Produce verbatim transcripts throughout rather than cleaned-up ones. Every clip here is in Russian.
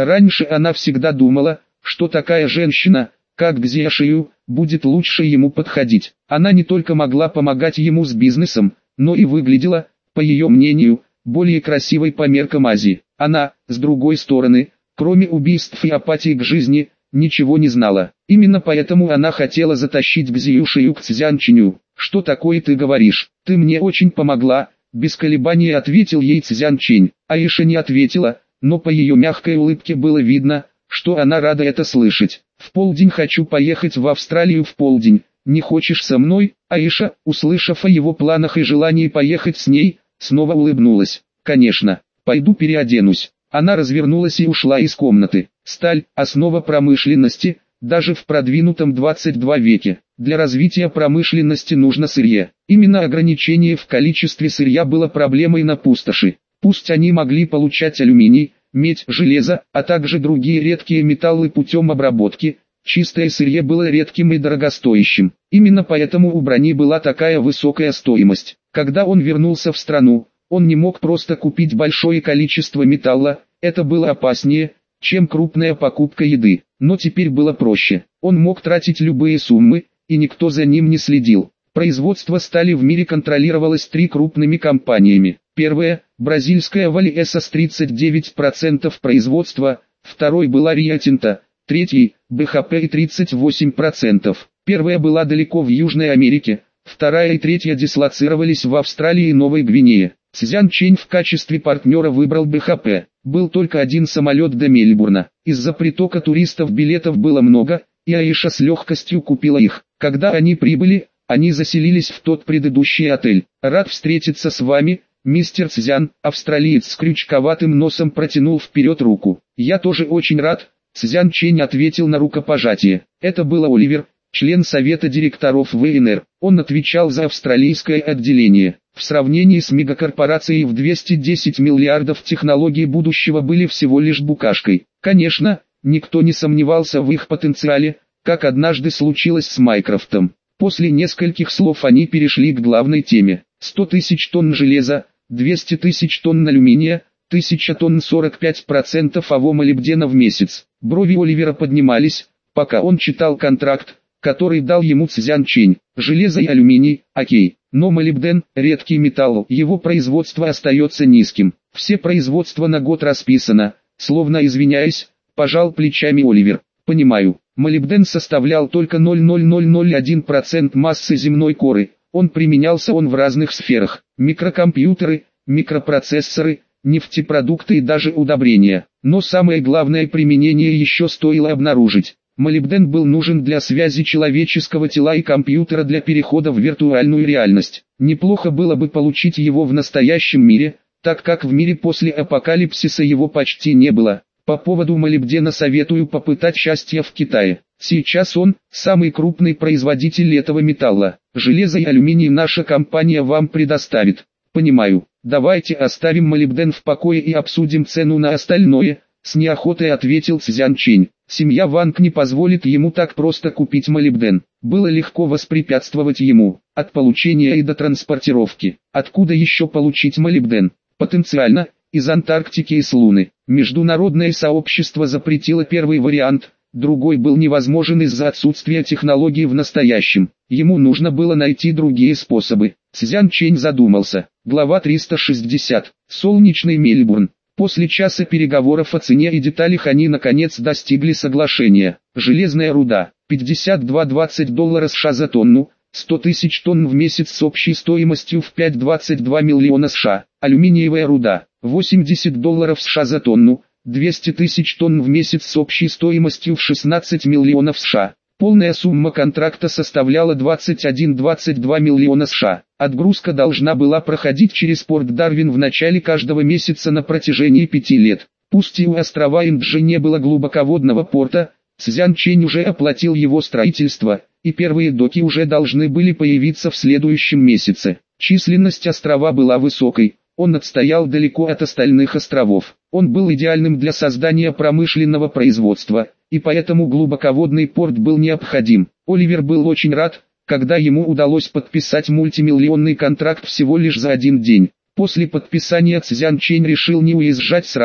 Раньше она всегда думала, что такая женщина, как Цзя Шию, будет лучше ему подходить. Она не только могла помогать ему с бизнесом, но и выглядела, по ее мнению, более красивой по меркам Азии. Она, с другой стороны, кроме убийств и апатии к жизни, ничего не знала. Именно поэтому она хотела затащить Цзю Шию к Цзянчиню. «Что такое ты говоришь? Ты мне очень помогла», — без колебаний ответил ей Цзянчень. Аиша не ответила, но по ее мягкой улыбке было видно, что она рада это слышать. «В полдень хочу поехать в Австралию в полдень. Не хочешь со мной?» Аиша, услышав о его планах и желании поехать с ней, снова улыбнулась. «Конечно, пойду переоденусь». Она развернулась и ушла из комнаты. Сталь – основа промышленности, даже в продвинутом двадцать втором веке. Для развития промышленности нужно сырье. Именно ограничение в количестве сырья было проблемой на пустоши. Пусть они могли получать алюминий, медь, железо, а также другие редкие металлы путем обработки, чистое сырье было редким и дорогостоящим. Именно поэтому у брони была такая высокая стоимость. Когда он вернулся в страну, он не мог просто купить большое количество металла, это было опаснее, чем крупная покупка еды. Но теперь было проще. Он мог тратить любые суммы, и никто за ним не следил. Производство стали в мире контролировалось три крупными компаниями. Первая – бразильская Валиэса с тридцать девять процентов производства, второй была Рио Тинто, третий – бэ ха пэ и тридцать восемь процентов. Первая была далеко в Южной Америке, вторая и третья дислоцировались в Австралии и Новой Гвинее. Цзянчень в качестве партнера выбрал бэ ха пэ. Был только один самолет до Мельбурна. Из-за притока туристов билетов было много, и Аиша с легкостью купила их. Когда они прибыли, они заселились в тот предыдущий отель. «Рад встретиться с вами, мистер Цзян», австралиец с крючковатым носом протянул вперед руку. «Я тоже очень рад», Цзянчень ответил на рукопожатие. Это был Оливер, член совета директоров вэ эн эр. Он отвечал за австралийское отделение. В сравнении с мегакорпорацией в двести десять миллиардов технологии будущего были всего лишь букашкой. Конечно, никто не сомневался в их потенциале, как однажды случилось с Майкрофтом. После нескольких слов они перешли к главной теме. сто тысяч тонн железа, двести тысяч тонн алюминия, тысяча тонн сорок пять процентов авомолибдена в месяц. Брови Оливера поднимались, пока он читал контракт, который дал ему Цзянчень. Железо и алюминий, окей. Но молибден – редкий металл, его производство остается низким. Все производство на год расписано, словно извиняясь, пожал плечами Оливер. Понимаю, молибден составлял только ноль целых ноль ноль ноль один процент массы земной коры. Он применялся он в разных сферах: микрокомпьютеры, микропроцессоры, нефтепродукты и даже удобрения. Но самое главное применение еще стоило обнаружить. Молибден был нужен для связи человеческого тела и компьютера для перехода в виртуальную реальность. Неплохо было бы получить его в настоящем мире, так как в мире после апокалипсиса его почти не было. По поводу молибдена советую попытать счастье в Китае. Сейчас он – самый крупный производитель этого металла. Железо и алюминий наша компания вам предоставит. Понимаю. Давайте оставим молибден в покое и обсудим цену на остальное, с неохотой ответил Цзянчень. Семья Ванг не позволит ему так просто купить молибден. Было легко воспрепятствовать ему, от получения и до транспортировки. Откуда еще получить молибден? Потенциально, из Антарктики и с Луны. Международное сообщество запретило первый вариант, другой был невозможен из-за отсутствия технологий в настоящем. Ему нужно было найти другие способы. Цзянчень задумался. Глава триста шестьдесят. Солнечный Мельбурн. После часа переговоров о цене и деталях они наконец достигли соглашения. Железная руда – пятьдесят два целых двадцать сотых доллара США за тонну, сто тысяч тонн в месяц с общей стоимостью в пять целых двадцать два миллиона США. Алюминиевая руда – восемьдесят долларов США за тонну, двести тысяч тонн в месяц с общей стоимостью в шестнадцать миллионов США. Полная сумма контракта составляла двадцать один целых двадцать два миллиона США. Отгрузка должна была проходить через порт Дарвин в начале каждого месяца на протяжении пяти лет. Пусть и у острова Инджи не было глубоководного порта, Цзянчень уже оплатил его строительство, и первые доки уже должны были появиться в следующем месяце. Численность острова была высокой, он отстоял далеко от остальных островов. Он был идеальным для создания промышленного производства, и поэтому глубоководный порт был необходим. Оливер был очень рад, когда ему удалось подписать мультимиллионный контракт всего лишь за один день. После подписания Цзянчень решил не уезжать сразу,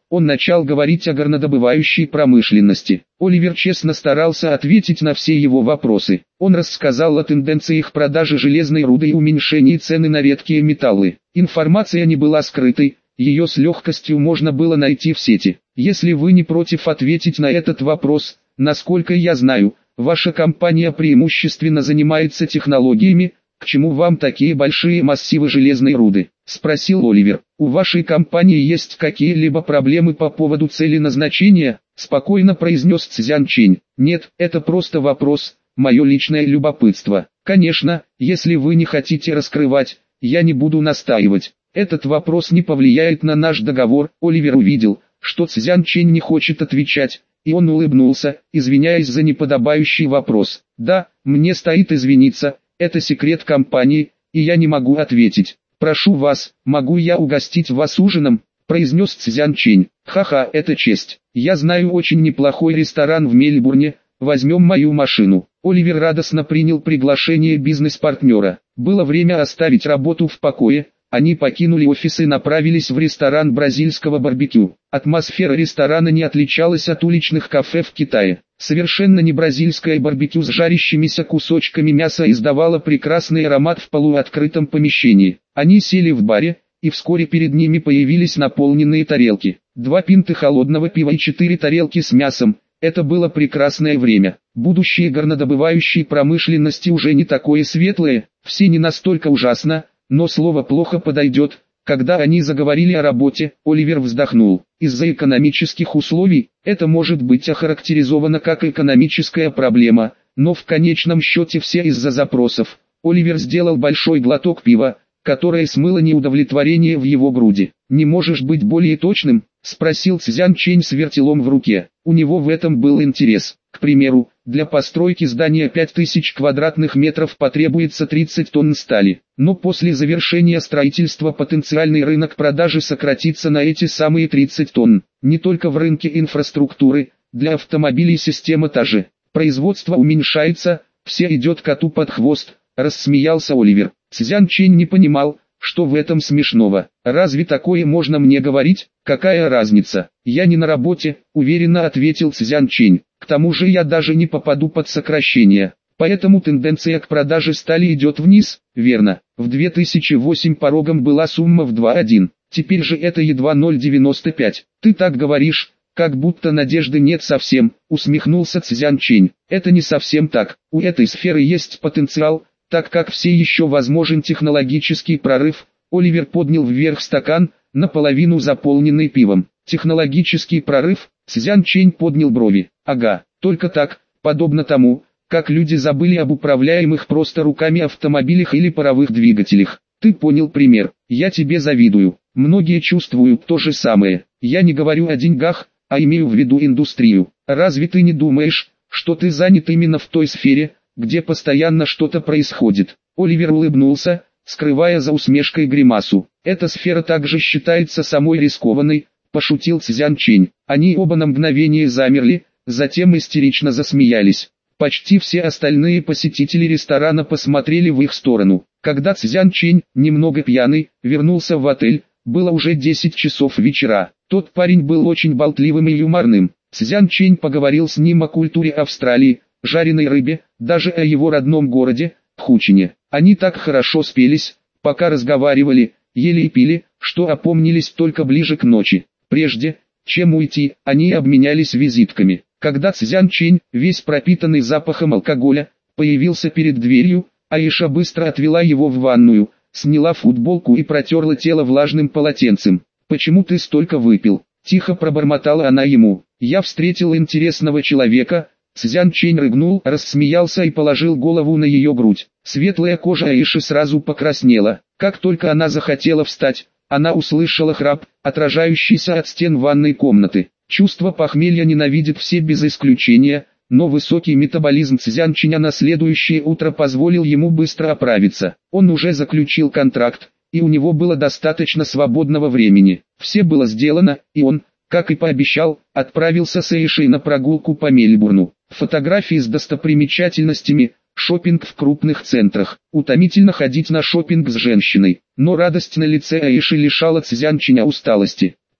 он начал говорить о горнодобывающей промышленности. Оливер честно старался ответить на все его вопросы. Он рассказал о тенденциях продажи железной руды и уменьшении цены на редкие металлы. Информация не была скрытой, ее с легкостью можно было найти в сети. Если вы не против ответить на этот вопрос, насколько я знаю, ваша компания преимущественно занимается технологиями, к чему вам такие большие массивы железной руды? Спросил Оливер. У вашей компании есть какие-либо проблемы по поводу цели назначения? Спокойно произнес Цзян Чинь. Нет, это просто вопрос, мое личное любопытство. Конечно, если вы не хотите раскрывать, я не буду настаивать. Этот вопрос не повлияет на наш договор. Оливер увидел, что Цзян Чинь не хочет отвечать, и он улыбнулся, извиняясь за неподобающий вопрос. Да, мне стоит извиниться. Это секрет компании, и я не могу ответить. Прошу вас, могу я угостить вас ужином? Произнес Цзян Чинь. Ха-ха, это честь. Я знаю очень неплохой ресторан в Мельбурне, возьмем мою машину. Оливер радостно принял приглашение бизнес-партнера. Было время оставить работу в покое. Они покинули офис и направились в ресторан бразильского барбекю. Атмосфера ресторана не отличалась от уличных кафе в Китае. Совершенно не бразильское барбекю с жарящимися кусочками мяса издавало прекрасный аромат в полуоткрытом помещении. Они сели в баре, и вскоре перед ними появились наполненные тарелки. Два пинты холодного пива и четыре тарелки с мясом. Это было прекрасное время. Будущее горнодобывающей промышленности уже не такое светлое, все не настолько ужасно, но слово плохо подойдет. Когда они заговорили о работе, Оливер вздохнул. Из-за экономических условий, это может быть охарактеризовано как экономическая проблема, но в конечном счете все из-за запросов. Оливер сделал большой глоток пива, которое смыло неудовлетворение в его груди. «Не можешь быть более точным?» – спросил Цзян Чинь с вертелом в руке. У него в этом был интерес. К примеру, для постройки здания пять тысяч квадратных метров потребуется тридцать тонн стали. Но после завершения строительства потенциальный рынок продажи сократится на эти самые тридцать тонн. Не только в рынке инфраструктуры, для автомобилей система та же. Производство уменьшается, все идет коту под хвост, рассмеялся Оливер. Цзян Чинь не понимал, что в этом смешного. Разве такое можно мне говорить? Какая разница? Я не на работе, уверенно ответил Цзян Чинь. К тому же я даже не попаду под сокращение. Поэтому тенденция к продаже стали идет вниз, верно. В две тысячи восьмом порогом была сумма в два целых одна десятая. Теперь же это едва ноль целых девяносто пять. Ты так говоришь, как будто надежды нет совсем, усмехнулся Цзян Чинь. Это не совсем так. У этой сферы есть потенциал, так как все еще возможен технологический прорыв. Оливер поднял вверх стакан, наполовину заполненный пивом. Технологический прорыв? Цзян Чинь поднял брови. Ага, только так, подобно тому, как люди забыли об управляемых просто руками автомобилях или паровых двигателях. Ты понял пример. Я тебе завидую. Многие чувствуют то же самое. Я не говорю о деньгах, а имею в виду индустрию. Разве ты не думаешь, что ты занят именно в той сфере, где постоянно что-то происходит? Оливер улыбнулся, скрывая за усмешкой гримасу. Эта сфера также считается самой рискованной, пошутил Цзян Чинь. Они оба на мгновение замерли, затем истерично засмеялись. Почти все остальные посетители ресторана посмотрели в их сторону. Когда Цзян Чинь, немного пьяный, вернулся в отель, было уже десять часов вечера. Тот парень был очень болтливым и юморным. Цзян Чинь поговорил с ним о культуре Австралии, жареной рыбе, даже о его родном городе, Пхучине. Они так хорошо спелись, пока разговаривали, ели и пили, что опомнились только ближе к ночи. Прежде, чем уйти, они обменялись визитками. Когда Цзян Чинь, весь пропитанный запахом алкоголя, появился перед дверью, Аиша быстро отвела его в ванную, сняла футболку и протерла тело влажным полотенцем. «Почему ты столько выпил?» – тихо пробормотала она ему. «Я встретил интересного человека». Цзян Чинь рыгнул, рассмеялся и положил голову на ее грудь. Светлая кожа Аиши сразу покраснела. Как только она захотела встать, она услышала храп, отражающийся от стен ванной комнаты. Чувство похмелья ненавидит все без исключения, но высокий метаболизм Цзян Чиня на следующее утро позволил ему быстро оправиться. Он уже заключил контракт, и у него было достаточно свободного времени. Все было сделано, и он, как и пообещал, отправился с Аишей на прогулку по Мельбурну. Фотографии с достопримечательностями, шопинг в крупных центрах. Утомительно ходить на шопинг с женщиной, но радость на лице Аиши лишала Цзян Чиня усталости.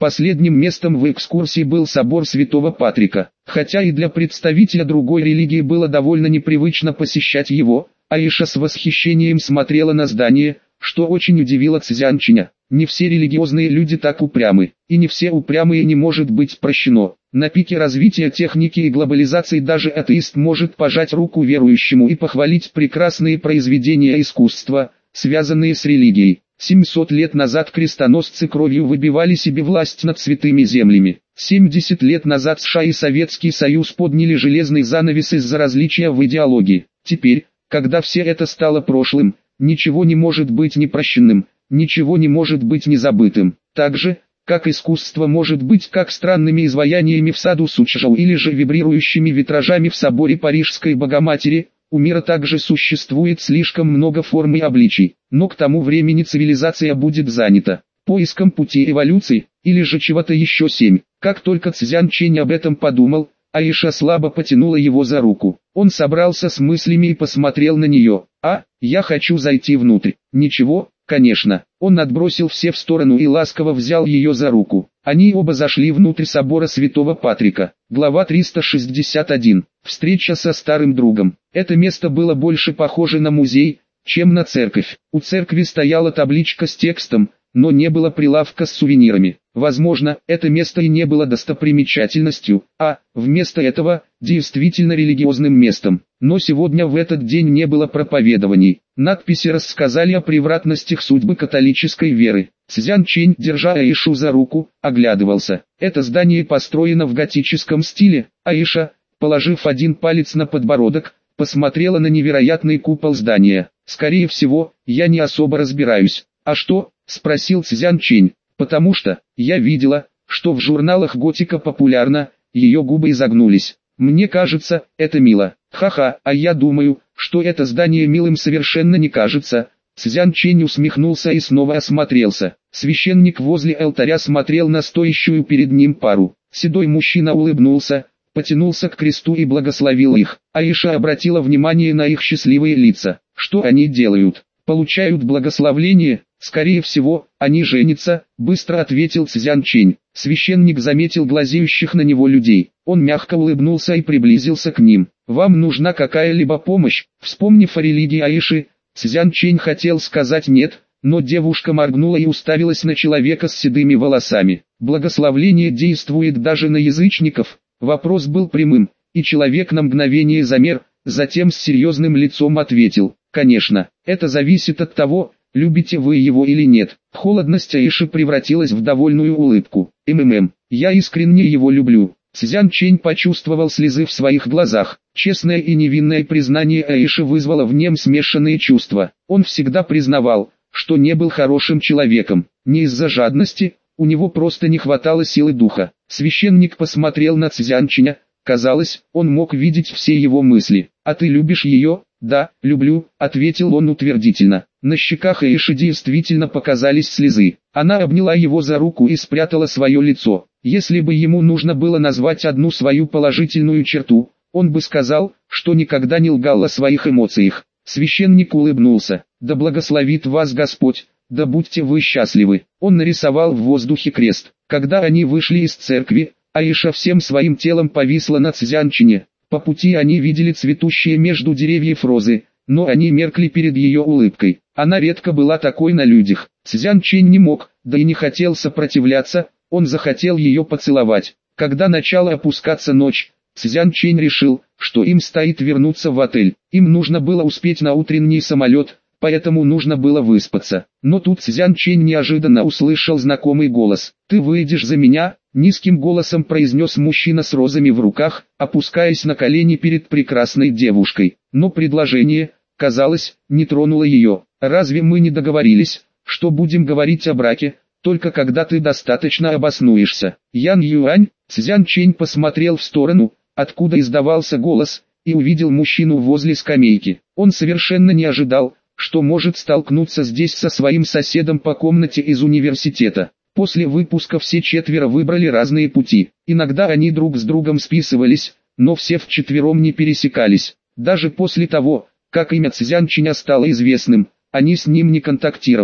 Последним местом в экскурсии был собор Святого Патрика. Хотя и для представителя другой религии было довольно непривычно посещать его, Аиша с восхищением смотрела на здание, что очень удивило Цзянчиня. Не все религиозные люди так упрямы, и не все упрямые не может быть прощено. На пике развития техники и глобализации даже атеист может пожать руку верующему и похвалить прекрасные произведения искусства, связанные с религией. семьсот лет назад крестоносцы кровью выбивали себе власть над святыми землями. семьдесят лет назад США и Советский Союз подняли железный занавес из-за различия в идеологии. Теперь, когда все это стало прошлым, ничего не может быть непрощенным, ничего не может быть незабытым. Так же, как искусство может быть как странными изваяниями в саду Сучжоу или же вибрирующими витражами в соборе Парижской Богоматери, у мира также существует слишком много форм и обличий. Но к тому времени цивилизация будет занята поиском пути эволюции, или же чего-то еще семь. Как только Цзянчень об этом подумал, Аиша слабо потянула его за руку. Он собрался с мыслями и посмотрел на нее. «А, я хочу зайти внутрь». «Ничего, конечно». Он отбросил все в сторону и ласково взял ее за руку. Они оба зашли внутрь собора Святого Патрика. Глава триста шестьдесят один. Встреча со старым другом. Это место было больше похоже на музей, чем на церковь. У церкви стояла табличка с текстом, но не было прилавка с сувенирами. Возможно, это место и не было достопримечательностью, а, вместо этого, действительно религиозным местом. Но сегодня в этот день не было проповедований. Надписи рассказали о превратностях судьбы католической веры. Цзянчень, держа Аишу за руку, оглядывался. Это здание построено в готическом стиле. Аиша, положив один палец на подбородок, посмотрела на невероятный купол здания. «Скорее всего, я не особо разбираюсь». «А что?» — спросил Цзянчень. «Потому что, я видела, что в журналах готика популярна». Ее губы изогнулись. «Мне кажется, это мило». «Ха-ха, а я думаю, что это здание милым совершенно не кажется». Цзянчень усмехнулся и снова осмотрелся. Священник возле алтаря смотрел на стоящую перед ним пару. Седой мужчина улыбнулся, потянулся к кресту и благословил их. Аиша обратила внимание на их счастливые лица. «Что они делают? Получают благословление?» «Скорее всего, они женятся», — быстро ответил Цзянчень. Священник заметил глазеющих на него людей. Он мягко улыбнулся и приблизился к ним. «Вам нужна какая-либо помощь?» Вспомнив о религии Аиши, Цзянчень хотел сказать «нет», но девушка моргнула и уставилась на человека с седыми волосами. «Благословление действует даже на язычников?» Вопрос был прямым, и человек на мгновение замер, затем с серьезным лицом ответил: «Конечно, это зависит от того, любите вы его или нет». Холодность Аиши превратилась в довольную улыбку. «МММ, я искренне его люблю». Цзянчень почувствовал слезы в своих глазах. Честное и невинное признание Аиши вызвало в нем смешанные чувства. Он всегда признавал, что не был хорошим человеком. Не из-за жадности, у него просто не хватало силы духа. Священник посмотрел на Цзянченя. Казалось, он мог видеть все его мысли. «А ты любишь ее?» «Да, люблю», — ответил он утвердительно. На щеках Аиши действительно показались слезы. Она обняла его за руку и спрятала свое лицо. Если бы ему нужно было назвать одну свою положительную черту, он бы сказал, что никогда не лгал о своих эмоциях. Священник улыбнулся. «Да благословит вас Господь, да будьте вы счастливы». Он нарисовал в воздухе крест. Когда они вышли из церкви, Аиша всем своим телом повисла на Цзянчене. По пути они видели цветущие между деревьев розы, но они меркли перед ее улыбкой. Она редко была такой на людях. Цзянчень не мог, да и не хотел сопротивляться, он захотел ее поцеловать. Когда начала опускаться ночь, Цзянчень решил, что им стоит вернуться в отель. Им нужно было успеть на утренний самолет, поэтому нужно было выспаться. Но тут Цзянчень неожиданно услышал знакомый голос. «Ты выйдешь за меня?» — низким голосом произнес мужчина с розами в руках, опускаясь на колени перед прекрасной девушкой. Но предложение, казалось, не тронуло ее. «Разве мы не договорились, что будем говорить о браке, только когда ты достаточно обоснуешься?» Ян Юань. Цзянчень посмотрел в сторону, откуда издавался голос, и увидел мужчину возле скамейки. Он совершенно не ожидал, что может столкнуться здесь со своим соседом по комнате из университета. После выпуска все четверо выбрали разные пути. Иногда они друг с другом списывались, но все вчетвером не пересекались. Даже после того, как имя Цзянченя стало известным, они с ним не контактировали.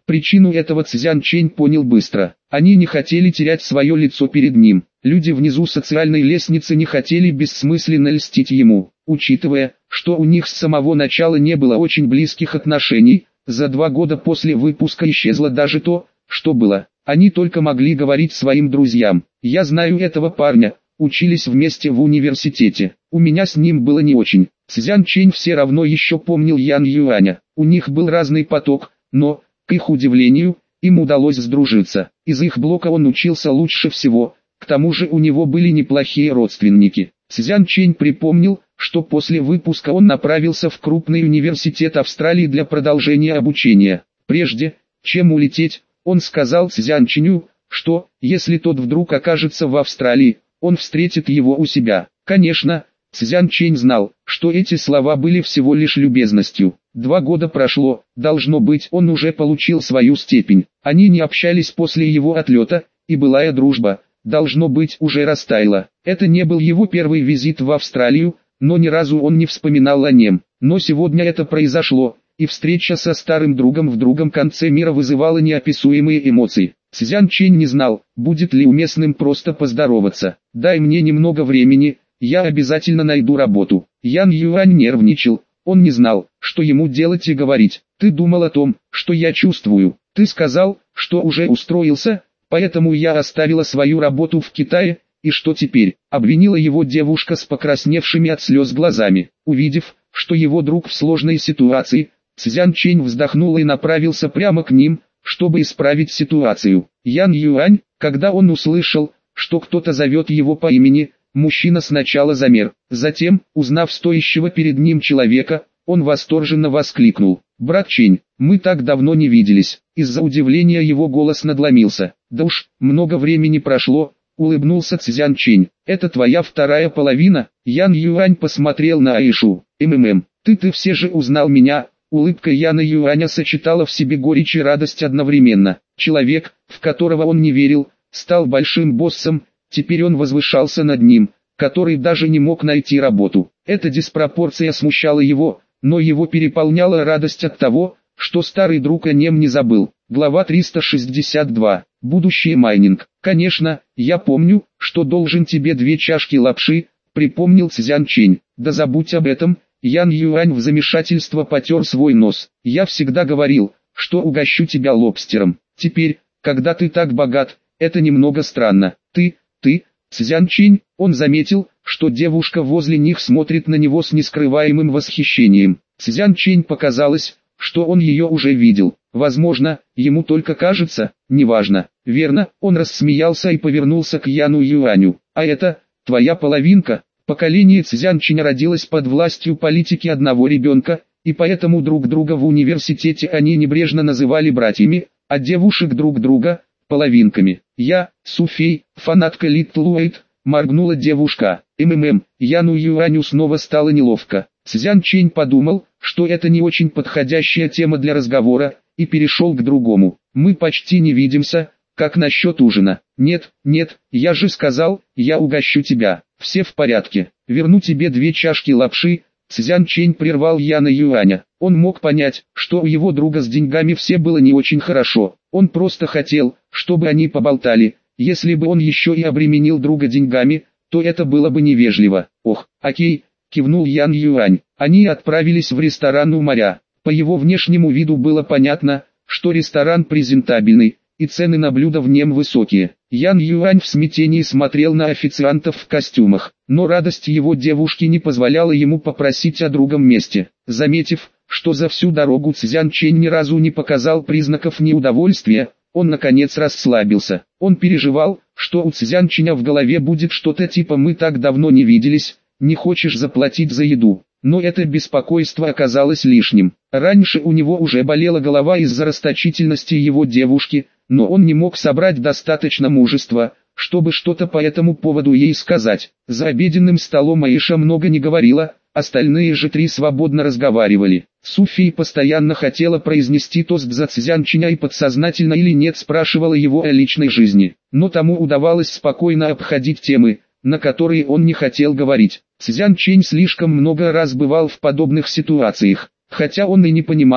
Причину этого Цзян Чэнь понял быстро. Они не хотели терять свое лицо перед ним. Люди внизу социальной лестницы не хотели бессмысленно льстить ему. Учитывая, что у них с самого начала не было очень близких отношений, за два года после выпуска исчезло даже то, что было. Они только могли говорить своим друзьям: «Я знаю этого парня, учились вместе в университете, у меня с ним было не очень». Цзян Чэнь все равно еще помнил Ян Юаня. У них был разный поток, но, к их удивлению, им удалось сдружиться. Из их блока он учился лучше всего, к тому же у него были неплохие родственники. Цзян Чэнь припомнил, что после выпуска он направился в крупный университет Австралии для продолжения обучения. Прежде, чем улететь, он сказал Цзян Чэню, что, если тот вдруг окажется в Австралии, он встретит его у себя. Конечно, Цзян Чэнь знал, что эти слова были всего лишь любезностью. Два года прошло, должно быть, он уже получил свою степень. Они не общались после его отлета, и былая дружба, должно быть, уже растаяла. Это не был его первый визит в Австралию, но ни разу он не вспоминал о нем. Но сегодня это произошло, и встреча со старым другом в другом конце мира вызывала неописуемые эмоции. Цзян Чэнь не знал, будет ли уместным просто поздороваться. «Дай мне немного времени, я обязательно найду работу». Ян Юань нервничал, он не знал, что ему делать и говорить. «Ты думал о том, что я чувствую. Ты сказал, что уже устроился, поэтому я оставила свою работу в Китае, и что теперь?» — обвинила его девушка с покрасневшими от слез глазами. Увидев, что его друг в сложной ситуации, Цзян Чэнь вздохнул и направился прямо к ним, чтобы исправить ситуацию. Ян Юань, когда он услышал, что кто-то зовет его по имени, мужчина сначала замер. Затем, узнав стоящего перед ним человека, он восторженно воскликнул: «Брат Чэнь, мы так давно не виделись». Из-за удивления его голос надломился. «Да уж, много времени прошло», — улыбнулся Цзян Чэнь. «Это твоя вторая половина?» Ян Юань посмотрел на Аишу. «МММ, ты-ты все же узнал меня». Улыбка Яна Юаня сочетала в себе горечь и радость одновременно. Человек, в которого он не верил, стал большим боссом, теперь он возвышался над ним, который даже не мог найти работу. Эта диспропорция смущала его, но его переполняла радость от того, что старый друг о нем не забыл. Глава триста шестьдесят два. Будущее майнинг. «Конечно, я помню, что должен тебе две чашки лапши», — припомнил Цзян Чэнь. «Да забудь об этом». Ян Юань в замешательство потер свой нос. «Я всегда говорил, что угощу тебя лобстером. Теперь, когда ты так богат, это немного странно. Ты, ты, Цзян Чэнь». Он заметил, что девушка возле них смотрит на него с нескрываемым восхищением. Цзян Чэнь показалось, что он ее уже видел. Возможно, ему только кажется, неважно. Верно, он рассмеялся и повернулся к Яну Юаню. «А это, твоя половинка?» Поколение Цзян Чэня родилось под властью политики одного ребенка, и поэтому друг друга в университете они небрежно называли братьями, а девушек друг друга – половинками. «Я, Суфей, фанатка Little Wait», – моргнула девушка. «МММ». Яну Юаню снова стало неловко. Цзян Чэнь подумал, что это не очень подходящая тема для разговора, и перешел к другому. «Мы почти не видимся, как насчет ужина?» «Нет, нет, я же сказал, я угощу тебя». «Все в порядке, верну тебе две чашки лапши». Цзян Чэнь прервал Яна Юаня. Он мог понять, что у его друга с деньгами все было не очень хорошо. Он просто хотел, чтобы они поболтали. Если бы он еще и обременил друга деньгами, то это было бы невежливо. «Ох, окей», — кивнул Ян Юань. Они отправились в ресторан у моря. По его внешнему виду было понятно, что ресторан презентабельный, и цены на блюда в нем высокие. Ян Юань в смятении смотрел на официантов в костюмах, но радость его девушки не позволяла ему попросить о другом месте. Заметив, что за всю дорогу Цзян Чэнь ни разу не показал признаков неудовольствия, он наконец расслабился. Он переживал, что у Цзян Чэня в голове будет что-то типа «мы так давно не виделись, не хочешь заплатить за еду». Но это беспокойство оказалось лишним. Раньше у него уже болела голова из-за расточительности его девушки, но он не мог собрать достаточно мужества, чтобы что-то по этому поводу ей сказать. За обеденным столом Аиша много не говорила, остальные же три свободно разговаривали. Суфий постоянно хотела произнести тост за Цзян Чэня и подсознательно или нет спрашивала его о личной жизни, но тому удавалось спокойно обходить темы, на которые он не хотел говорить. Цзян Чэнь слишком много раз бывал в подобных ситуациях, хотя он и не понимал,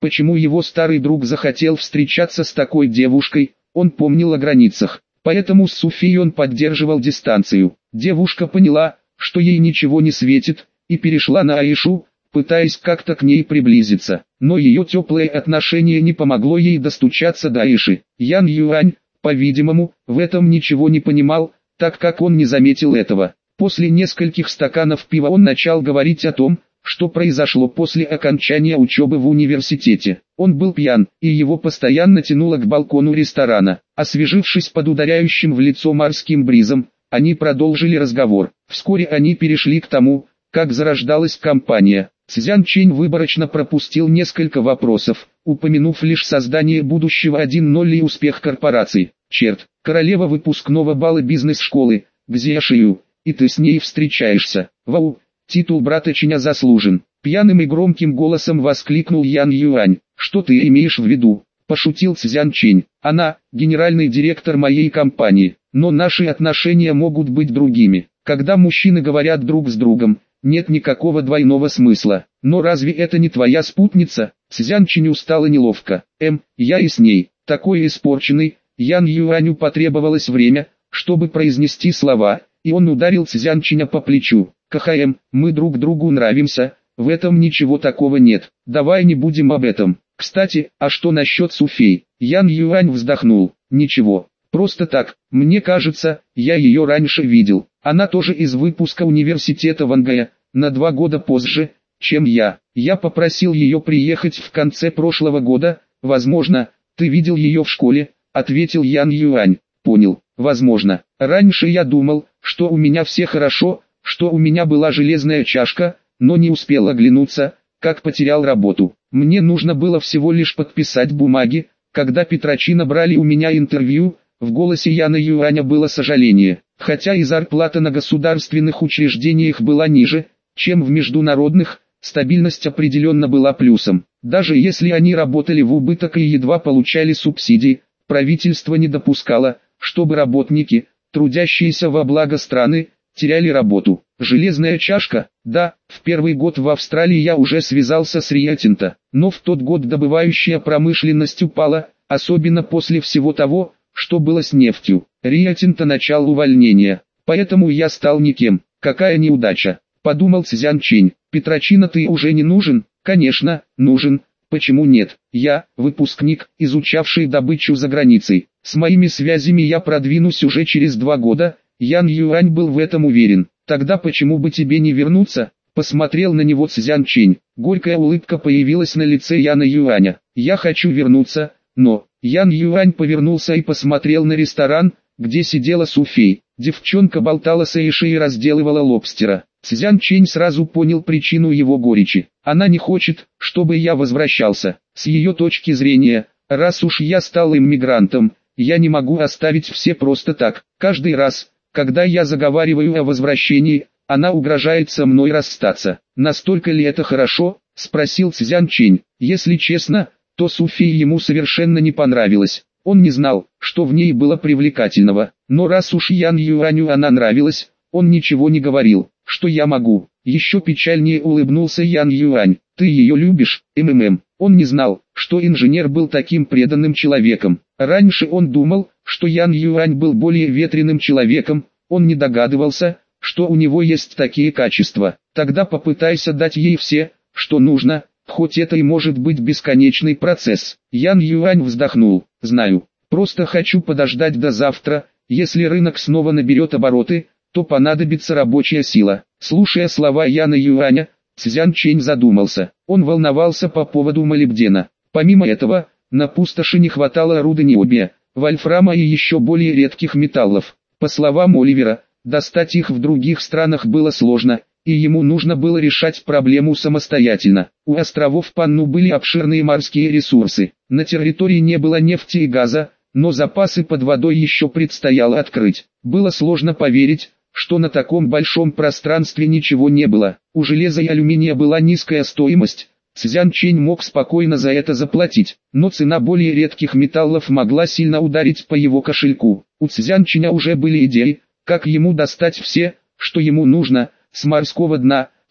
почему его старый друг захотел встречаться с такой девушкой, он помнил о границах. Поэтому с Суфией он поддерживал дистанцию. Девушка поняла, что ей ничего не светит, и перешла на Аишу, пытаясь как-то к ней приблизиться. Но ее теплое отношение не помогло ей достучаться до Аиши. Ян Юань, по-видимому, в этом ничего не понимал, так как он не заметил этого. После нескольких стаканов пива он начал говорить о том, что произошло после окончания учебы в университете. Он был пьян, и его постоянно тянуло к балкону ресторана. Освежившись под ударяющим в лицо морским бризом, они продолжили разговор. Вскоре они перешли к тому, как зарождалась компания. Цзян Чэнь выборочно пропустил несколько вопросов, упомянув лишь создание будущего один ноль и успех корпорации. Черт, королева выпускного бала бизнес-школы, Гзия Шию, и ты с ней встречаешься. Вау! Титул брата Чиня заслужен. Пьяным и громким голосом воскликнул Ян Юань. Что ты имеешь в виду? Пошутил Цзян Чэнь. Она, генеральный директор моей компании, но наши отношения могут быть другими. Когда мужчины говорят друг с другом, нет никакого двойного смысла. Но разве это не твоя спутница? Цзян Чэню стало неловко. Эм, я и с ней. Такой испорченный. Ян Юаню потребовалось время, чтобы произнести слова, и он ударил Цзян Чэня по плечу. КХМ, мы друг другу нравимся, в этом ничего такого нет, давай не будем об этом. Кстати, а что насчет Суфей? Ян Юань вздохнул. Ничего, просто так, мне кажется, я ее раньше видел. Она тоже из выпуска университета Вангая, на два года позже, чем я. Я попросил ее приехать в конце прошлого года, возможно, ты видел ее в школе, ответил Ян Юань. Понял, возможно. Раньше я думал, что у меня все хорошо, что у меня была железная чашка, но не успел оглянуться, как потерял работу. Мне нужно было всего лишь подписать бумаги. Когда Петрочина брали у меня интервью, в голосе Яна Юаня было сожаление. Хотя и зарплата на государственных учреждениях была ниже, чем в международных, стабильность определенно была плюсом. Даже если они работали в убыток и едва получали субсидии, правительство не допускало, чтобы работники, трудящиеся во благо страны, теряли работу. Железная чашка, да, в первый год в Австралии я уже связался с Rio Tinto, но в тот год добывающая промышленность упала, особенно после всего того, что было с нефтью. Rio Tinto начал увольнение, поэтому я стал никем. Какая неудача, подумал Цзян Чэнь. Петрочина ты уже не нужен? Конечно, нужен. Почему нет? Я, выпускник, изучавший добычу за границей. С моими связями я продвинусь уже через два года. Ян Юань был в этом уверен. Тогда почему бы тебе не вернуться? Посмотрел на него Цзян Чэнь. Горькая улыбка появилась на лице Яна Юаня. Я хочу вернуться, но... Ян Юань повернулся и посмотрел на ресторан, где сидела Суфей. Девчонка болтала с Аишей и разделывала лобстера. Цзян Чэнь сразу понял причину его горечи. Она не хочет, чтобы я возвращался. С ее точки зрения, раз уж я стал иммигрантом, я не могу оставить все просто так. Каждый раз, когда я заговариваю о возвращении, она угрожает со мной расстаться. Настолько ли это хорошо? Спросил Цзян Чэнь. Если честно, то Суфей ему совершенно не понравилась. Он не знал, что в ней было привлекательного. Но раз уж Ян Юаню она нравилась, он ничего не говорил. Что я могу? Еще печальнее улыбнулся Ян Юань. Ты ее любишь, МММ. Он не знал, что инженер был таким преданным человеком. Раньше он думал, что Ян Юань был более ветреным человеком. Он не догадывался, что у него есть такие качества. Тогда попытайся дать ей все, что нужно, хоть это и может быть бесконечный процесс. Ян Юань вздохнул. Знаю, просто хочу подождать до завтра. Если рынок снова наберет обороты, то понадобится рабочая сила. Слушая слова Яна Юаня, Цзян Чэнь задумался. Он волновался по поводу молибдена. Помимо этого, на пустоши не хватало руды ниобия, вольфрама и еще более редких металлов. По словам Оливера, достать их в других странах было сложно, и ему нужно было решать проблему самостоятельно. У островов Панну были обширные морские ресурсы. На территории не было нефти и газа, но запасы под водой еще предстояло открыть. Было сложно поверить, что на таком большом пространстве ничего не было. У железа и алюминия была низкая стоимость. Цзян Чэнь мог спокойно за это заплатить, но цена более редких металлов могла сильно ударить по его кошельку. У Цзян Чэня уже были идеи, как ему достать все, что ему нужно, с морского дна,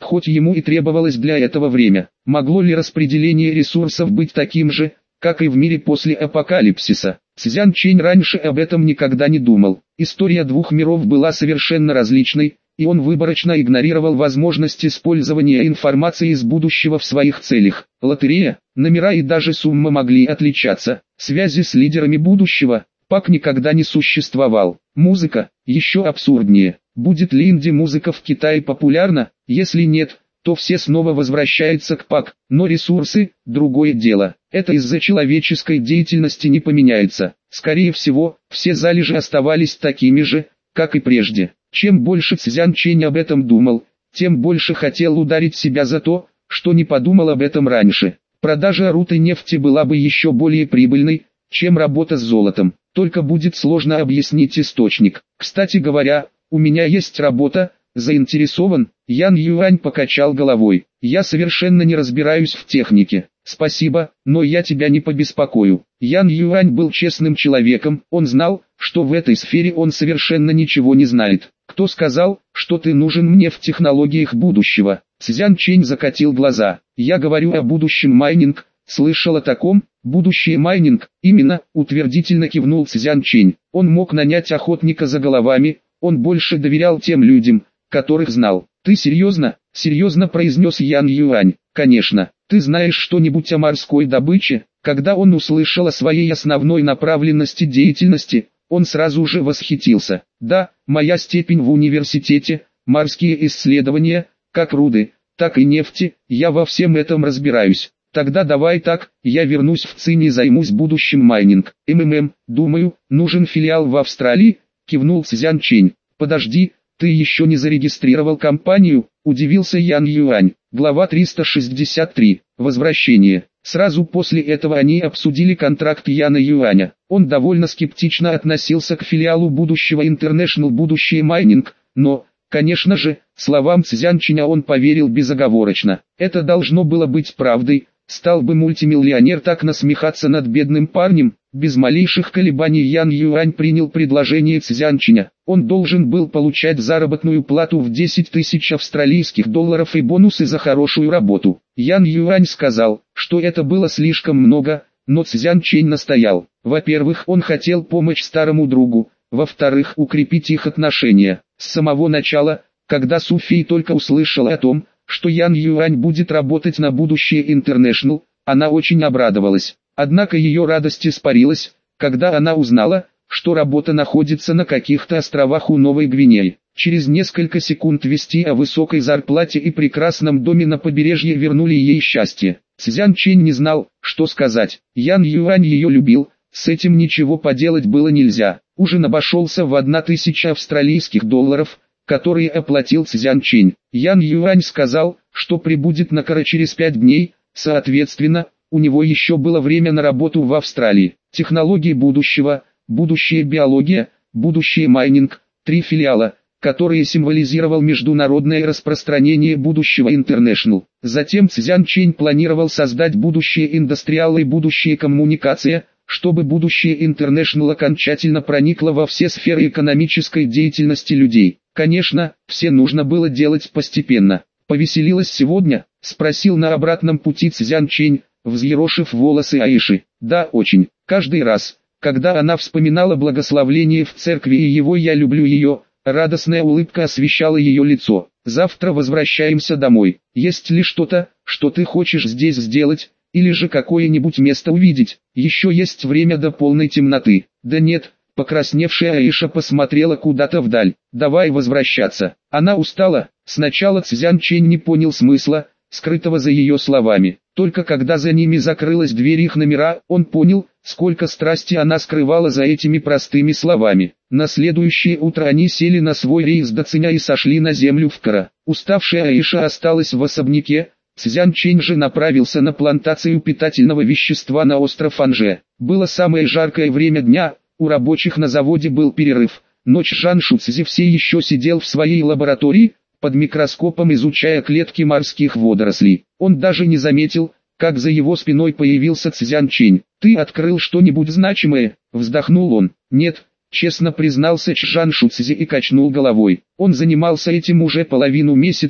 хоть ему и требовалось для этого время. Могло ли распределение ресурсов быть таким же, как и в мире после апокалипсиса? Цзян Чэнь раньше об этом никогда не думал. История двух миров была совершенно различной, и он выборочно игнорировал возможность использования информации из будущего в своих целях. Лотерея, номера и даже сумма могли отличаться. Связи с лидерами будущего ПАК никогда не существовал. Музыка, еще абсурднее. Будет ли инди-музыка в Китае популярна? Если нет, то все снова возвращаются к ПАК, но ресурсы – другое дело. Это из-за человеческой деятельности не поменяется. Скорее всего, все залежи оставались такими же, как и прежде. Чем больше Цзян Чэнь об этом думал, тем больше хотел ударить себя за то, что не подумал об этом раньше. Продажа руты нефти была бы еще более прибыльной, чем работа с золотом. Только будет сложно объяснить источник. Кстати говоря, у меня есть работа, заинтересован? Ян Юань покачал головой. Я совершенно не разбираюсь в технике. Спасибо, но я тебя не побеспокою. Ян Юань был честным человеком, он знал, что в этой сфере он совершенно ничего не знает. Кто сказал, что ты нужен мне в технологиях будущего? Цзян Чэнь закатил глаза. Я говорю о будущем майнинг. Слышал о таком? Будущее майнинг, именно, утвердительно кивнул Цзян Чэнь. Он мог нанять охотника за головами, он больше доверял тем людям, которых знал. Ты серьезно? Серьезно произнес Ян Юань. Конечно. Ты знаешь что-нибудь о морской добыче? Когда он услышал о своей основной направленности деятельности, он сразу же восхитился. Да, моя степень в университете, морские исследования, как руды, так и нефти, я во всем этом разбираюсь. Тогда давай так, я вернусь в ЦИН и займусь будущим майнинг. МММ, думаю, нужен филиал в Австралии, кивнул Цзян Чэнь. Подожди, ты еще не зарегистрировал компанию, удивился Ян Юань. Глава триста шестьдесят три. Возвращение. Сразу после этого они обсудили контракт Яна Юаня. Он довольно скептично относился к филиалу будущего International Будущее Майнинг, но, конечно же, словам Цзян Чэня он поверил безоговорочно. Это должно было быть правдой. Стал бы мультимиллионер так насмехаться над бедным парнем? Без малейших колебаний Ян Юань принял предложение Цзян Чэня. Он должен был получать заработную плату в десять тысяч австралийских долларов и бонусы за хорошую работу. Ян Юань сказал, что это было слишком много, но Цзян Чэнь настоял. Во-первых, он хотел помочь старому другу, во-вторых, укрепить их отношения. С самого начала, когда Суфий только услышала о том, что Ян Юань будет работать на будущее International, она очень обрадовалась. Однако ее радость испарилась, когда она узнала, что работа находится на каких-то островах у Новой Гвинеи. Через несколько секунд вести о высокой зарплате и прекрасном доме на побережье вернули ей счастье. Цзян Чэнь не знал, что сказать. Ян Юань ее любил, с этим ничего поделать было нельзя. Ужин обошелся в одна тысяча австралийских долларов, которые оплатил Цзян Чэнь. Ян Юань сказал, что прибудет на Кара через пять дней, соответственно, у него еще было время на работу в Австралии. Технологии будущего, будущее биология, будущее майнинг, три филиала, которые символизировал международное распространение будущего International. Затем Цзян Чэнь планировал создать будущее индустриал и будущее коммуникация, чтобы будущее International окончательно проникло во все сферы экономической деятельности людей. Конечно, все нужно было делать постепенно. «Повеселилась сегодня?» – спросил на обратном пути Цзян Чэнь, взъерошив волосы Аиши. «Да, очень. Каждый раз, когда она вспоминала благословление в церкви и его «я люблю ее», радостная улыбка освещала ее лицо. Завтра возвращаемся домой. Есть ли что-то, что ты хочешь здесь сделать, или же какое-нибудь место увидеть? Еще есть время до полной темноты». «Да нет». Покрасневшая Аиша посмотрела куда-то вдаль. «Давай возвращаться». Она устала. Сначала Цзян Чэнь не понял смысла, скрытого за ее словами. Только когда за ними закрылась дверь их номера, он понял, сколько страсти она скрывала за этими простыми словами. На следующее утро они сели на свой рейс до Циня и сошли на землю в Кара. Уставшая Аиша осталась в особняке. Цзян Чэнь же направился на плантацию питательного вещества на остров Анже. Было самое жаркое время дня. У рабочих на заводе был перерыв, но Чжан Шуцзи все еще сидел в своей лаборатории, под микроскопом изучая клетки морских водорослей. Он даже не заметил, как за его спиной появился Цзян Чэнь. «Ты открыл что-нибудь значимое?» – вздохнул он. «Нет», – честно признался Чжан Шуцзи и качнул головой. Он занимался этим уже половину месяца,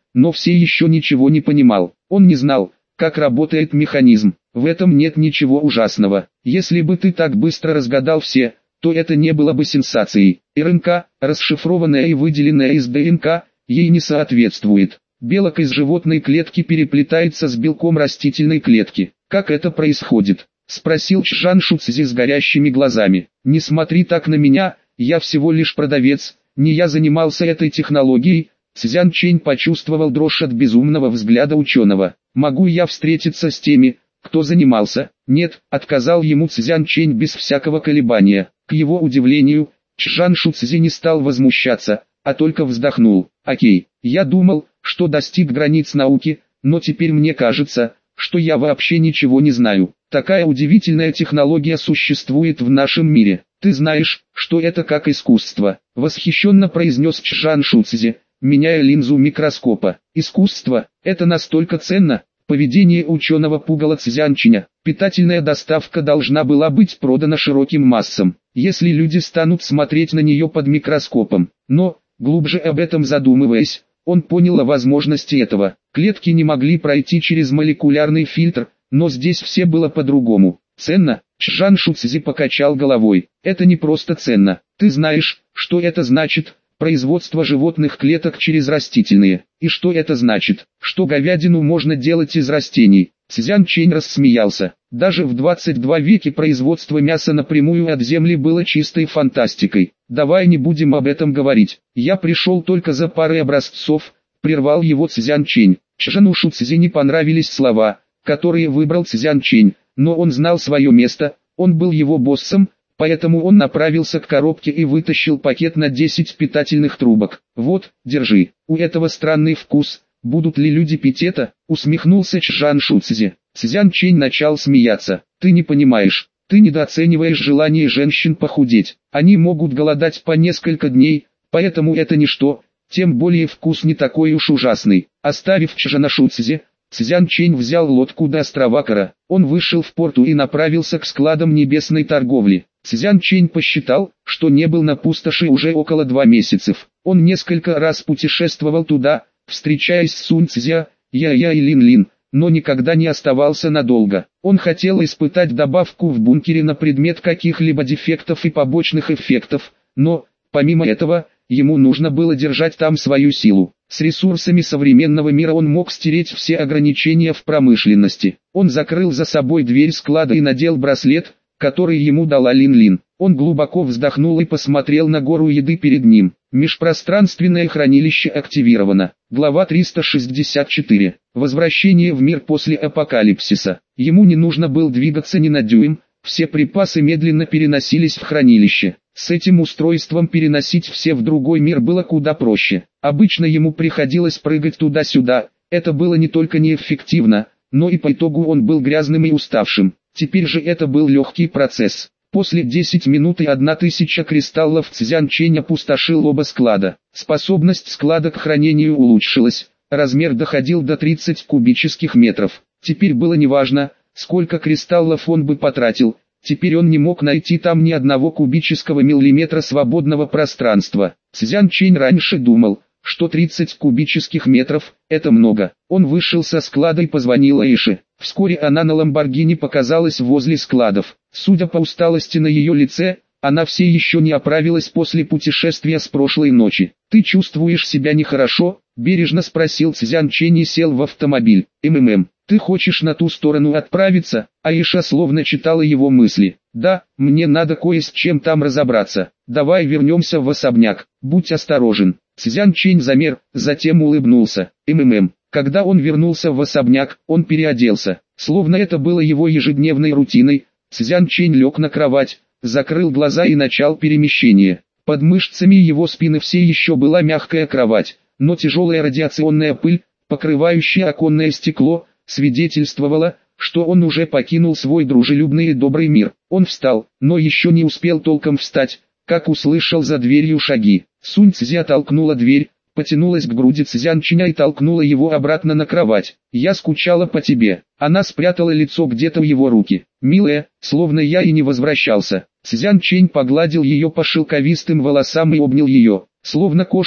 но все еще ничего не понимал. Он не знал, как работает механизм. В этом нет ничего ужасного. Если бы ты так быстро разгадал все, то это не было бы сенсацией. РНК, расшифрованная и выделенная из ДНК, ей не соответствует. Белок из животной клетки переплетается с белком растительной клетки. Как это происходит? Спросил Чжан Шуцзи с горящими глазами. Не смотри так на меня, я всего лишь продавец, не я занимался этой технологией. Цзян Чэнь почувствовал дрожь от безумного взгляда ученого. Могу я встретиться с теми, кто занимался? Нет, отказал ему Цзян Чэнь без всякого колебания. К его удивлению, Чжан Шуцзи не стал возмущаться, а только вздохнул. Окей, я думал, что достиг границ науки, но теперь мне кажется, что я вообще ничего не знаю. Такая удивительная технология существует в нашем мире. Ты знаешь, что это как искусство, восхищенно произнес Чжан Шуцзи, меняя линзу микроскопа. Искусство, это настолько ценно. Поведение ученого пугало Цзян Чэня. Питательная доставка должна была быть продана широким массам, если люди станут смотреть на нее под микроскопом. Но, глубже об этом задумываясь, он понял о возможности этого. Клетки не могли пройти через молекулярный фильтр, но здесь все было по-другому. Ценно? Чжан Шуцзи покачал головой. Это не просто ценно. Ты знаешь, что это значит? Производство животных клеток через растительные. И что это значит? Что говядину можно делать из растений. Цзян Чэнь рассмеялся. Даже в двадцать втором веке производство мяса напрямую от земли было чистой фантастикой. Давай не будем об этом говорить. Я пришел только за парой образцов, прервал его Цзян Чэнь. Чжану Шуцзи не понравились слова, которые выбрал Цзян Чэнь, но он знал свое место, он был его боссом. Поэтому он направился к коробке и вытащил пакет на десять питательных трубок. Вот, держи. У этого странный вкус. Будут ли люди пить это? Усмехнулся Чжан Шуцзи. Цзян Чэнь начал смеяться. Ты не понимаешь. Ты недооцениваешь желание женщин похудеть. Они могут голодать по несколько дней, поэтому это ничто. Тем более вкус не такой уж ужасный. Оставив Чжана Шуцзи, Цзян Чэнь взял лодку до острова Кара. Он вышел в порту и направился к складам небесной торговли. Цзян Чэнь посчитал, что не был на пустоши уже около двух месяцев. Он несколько раз путешествовал туда, встречаясь с Сунь Цзя, Я-Я и Лин-Лин, но никогда не оставался надолго. Он хотел испытать добавку в бункере на предмет каких-либо дефектов и побочных эффектов, но, помимо этого, ему нужно было держать там свою силу. С ресурсами современного мира он мог стереть все ограничения в промышленности. Он закрыл за собой дверь склада и надел браслет, который ему дала Лин-Лин. Он глубоко вздохнул и посмотрел на гору еды перед ним. Межпространственное хранилище активировано. Глава триста шестьдесят четыре. Возвращение в мир после апокалипсиса. Ему не нужно было двигаться ни на дюйм, все припасы медленно переносились в хранилище. С этим устройством переносить все в другой мир было куда проще. Обычно ему приходилось прыгать туда-сюда, это было не только неэффективно, но и по итогу он был грязным и уставшим. Теперь же это был легкий процесс. После десяти минут и одна тысяча кристаллов Цзян Чэнь опустошил оба склада. Способность склада к хранению улучшилась, размер доходил до тридцати кубических метров. Теперь было неважно, сколько кристаллов он бы потратил, теперь он не мог найти там ни одного кубического миллиметра свободного пространства. Цзян Чэнь раньше думал, что тридцать кубических метров – это много. Он вышел со склада и позвонил Эйше. Вскоре она на Ламборгини показалась возле складов. Судя по усталости на ее лице, она все еще не оправилась после путешествия с прошлой ночи. «Ты чувствуешь себя нехорошо?» – бережно спросил Цзян Чэнь и сел в автомобиль. «МММ, ты хочешь на ту сторону отправиться?» Аиша словно читала его мысли. «Да, мне надо кое с чем там разобраться. Давай вернемся в особняк, будь осторожен». Цзян Чэнь замер, затем улыбнулся. МММ. Когда он вернулся в особняк, он переоделся. Словно это было его ежедневной рутиной, Цзян Чэнь лег на кровать, закрыл глаза и начал перемещение. Под мышцами его спины все еще была мягкая кровать, но тяжелая радиационная пыль, покрывающая оконное стекло, свидетельствовала, что он уже покинул свой дружелюбный и добрый мир. Он встал, но еще не успел толком встать, как услышал за дверью шаги. Сунь Цзи оттолкнула дверь, потянулась к груди Цзян Чэня и толкнула его обратно на кровать. «Я скучала по тебе». Она спрятала лицо где-то в его руки. «Милая, словно я и не возвращался». Цзян Чэнь погладил ее по шелковистым волосам и обнял ее. Словно кошка,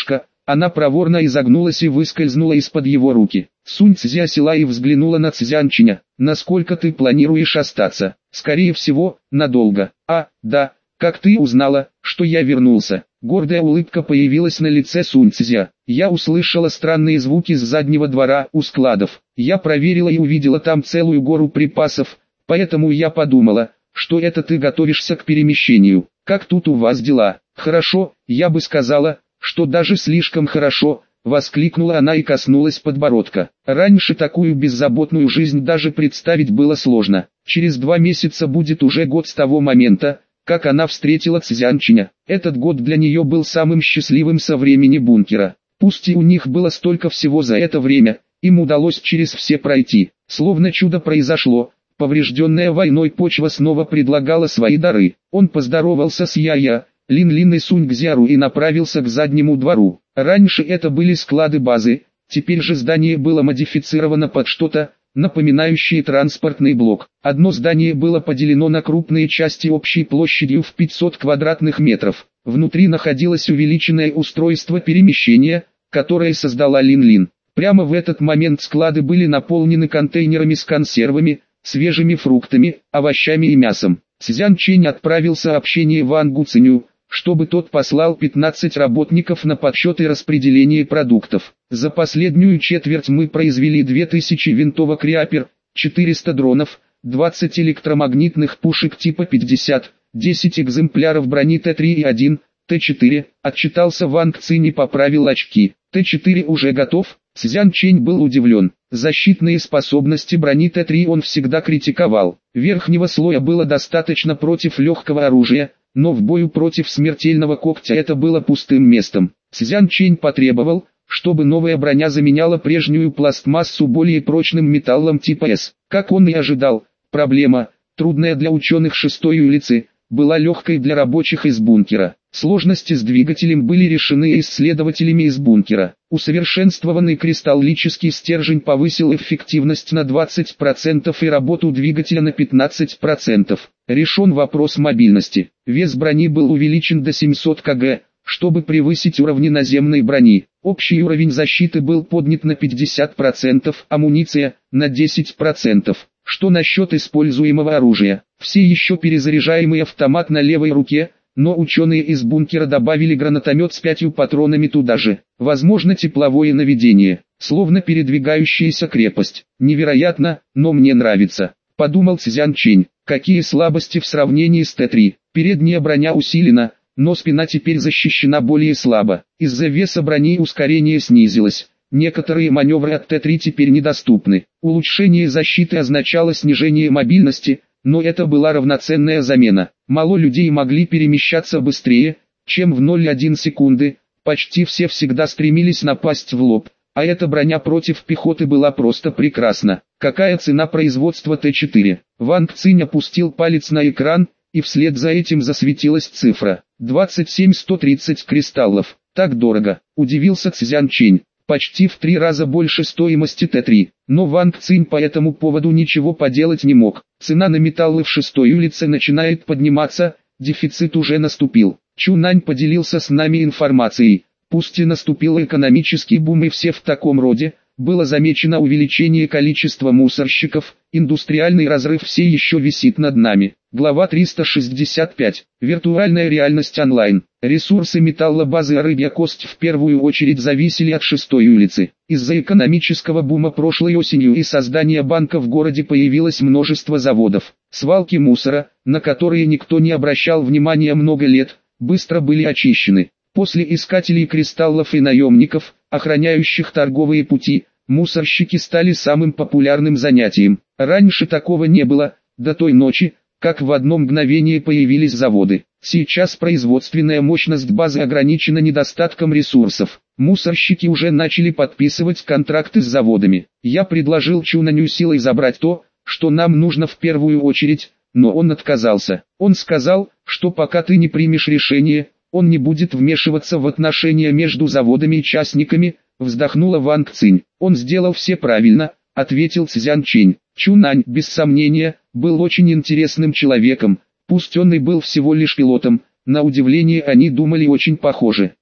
Она проворно изогнулась и выскользнула из-под его руки. Сунь Цзя села и взглянула на Цзянчиня. «Насколько ты планируешь остаться?» «Скорее всего, надолго». «А, да, как ты узнала, что я вернулся?» Гордая улыбка появилась на лице Сунь Цзя. «Я услышала странные звуки с заднего двора у складов. Я проверила и увидела там целую гору припасов, поэтому я подумала, что это ты готовишься к перемещению. Как тут у вас дела?» «Хорошо, я бы сказала, что даже слишком хорошо», — воскликнула она и коснулась подбородка. Раньше такую беззаботную жизнь даже представить было сложно. Через два месяца будет уже год с того момента, как она встретила Цзянчиня. Этот год для нее был самым счастливым со времени бункера. Пусть и у них было столько всего за это время, им удалось через все пройти. Словно чудо произошло, поврежденная войной почва снова предлагала свои дары. Он поздоровался с Я-Я, Лин-Лин и Сунь-Гзяру и направился к заднему двору. Раньше это были склады базы, теперь же здание было модифицировано под что-то, напоминающее транспортный блок. Одно здание было поделено на крупные части общей площадью в пятьсот квадратных метров. Внутри находилось увеличенное устройство перемещения, которое создала Лин-Лин. Прямо в этот момент склады были наполнены контейнерами с консервами, свежими фруктами, овощами и мясом. Цзянчень отправил сообщение Ван Гуциню, чтобы тот послал пятнадцать работников на подсчет и распределение продуктов. За последнюю четверть мы произвели две тысячи винтовок Реапер, четыреста дронов, двадцать электромагнитных пушек типа пятьдесят, десять экземпляров брони Т три и один, Т четыре, отчитался Ван Цинь и поправил очки. Т четыре уже готов? Цзянчень был удивлен. Защитные способности брони Т три он всегда критиковал. Верхнего слоя было достаточно против легкого оружия, но в бою против смертельного когтя это было пустым местом. Цзянчень потребовал, чтобы новая броня заменяла прежнюю пластмассу более прочным металлом типа С. Как он и ожидал, проблема, трудная для ученых шестой улицы, была легкой для рабочих из бункера. Сложности с двигателем были решены исследователями из бункера. Усовершенствованный кристаллический стержень повысил эффективность на двадцать процентов и работу двигателя на пятнадцать процентов. Решен вопрос мобильности. Вес брони был увеличен до семисот килограммов, чтобы превысить уровни наземной брони. Общий уровень защиты был поднят на пятьдесят процентов, амуниция – на десять процентов. Что насчет используемого оружия? Все еще перезаряжаемый автомат на левой руке, но ученые из бункера добавили гранатомет с пятью патронами туда же. Возможно тепловое наведение, словно передвигающаяся крепость. Невероятно, но мне нравится, подумал Цзянчень. Какие слабости в сравнении с Т три. Передняя броня усилена, но спина теперь защищена более слабо. Из-за веса брони ускорение снизилось. Некоторые маневры от Т три теперь недоступны. Улучшение защиты означало снижение мобильности, но это была равноценная замена. Мало людей могли перемещаться быстрее, чем в ноль целых одна десятая секунды, почти все всегда стремились напасть в лоб, а эта броня против пехоты была просто прекрасна. Какая цена производства Т четыре? Ван Цинь опустил палец на экран, и вслед за этим засветилась цифра. двадцать семь тысяч сто тридцать кристаллов. Так дорого, удивился Цзянчень. Почти в три раза больше стоимости Т три. Но Ван Цинь по этому поводу ничего поделать не мог. Цена на металлы в шестой улице начинает подниматься, дефицит уже наступил. Чунань поделился с нами информацией. Пусть и наступил экономический бум и все в таком роде, было замечено увеличение количества мусорщиков, индустриальный разрыв все еще висит над нами. Глава триста шестьдесят пять. Виртуальная реальность онлайн. Ресурсы металлобазы «Рыбья кость» в первую очередь зависели от шестой улицы. Из-за экономического бума прошлой осенью и создания банка в городе появилось множество заводов. Свалки мусора, на которые никто не обращал внимания много лет, быстро были очищены. После искателей кристаллов и наемников, охраняющих торговые пути, мусорщики стали самым популярным занятием. Раньше такого не было, до той ночи, как в одно мгновение появились заводы. Сейчас производственная мощность базы ограничена недостатком ресурсов. Мусорщики уже начали подписывать контракты с заводами. Я предложил Чунаню силой забрать то, что нам нужно в первую очередь, но он отказался. Он сказал, что пока ты не примешь решение, он не будет вмешиваться в отношения между заводами и частниками, вздохнула Ван Цинь. Он сделал все правильно, ответил Цзянчень. Чунань, без сомнения, был очень интересным человеком, пусть он и был всего лишь пилотом, на удивление они думали очень похоже.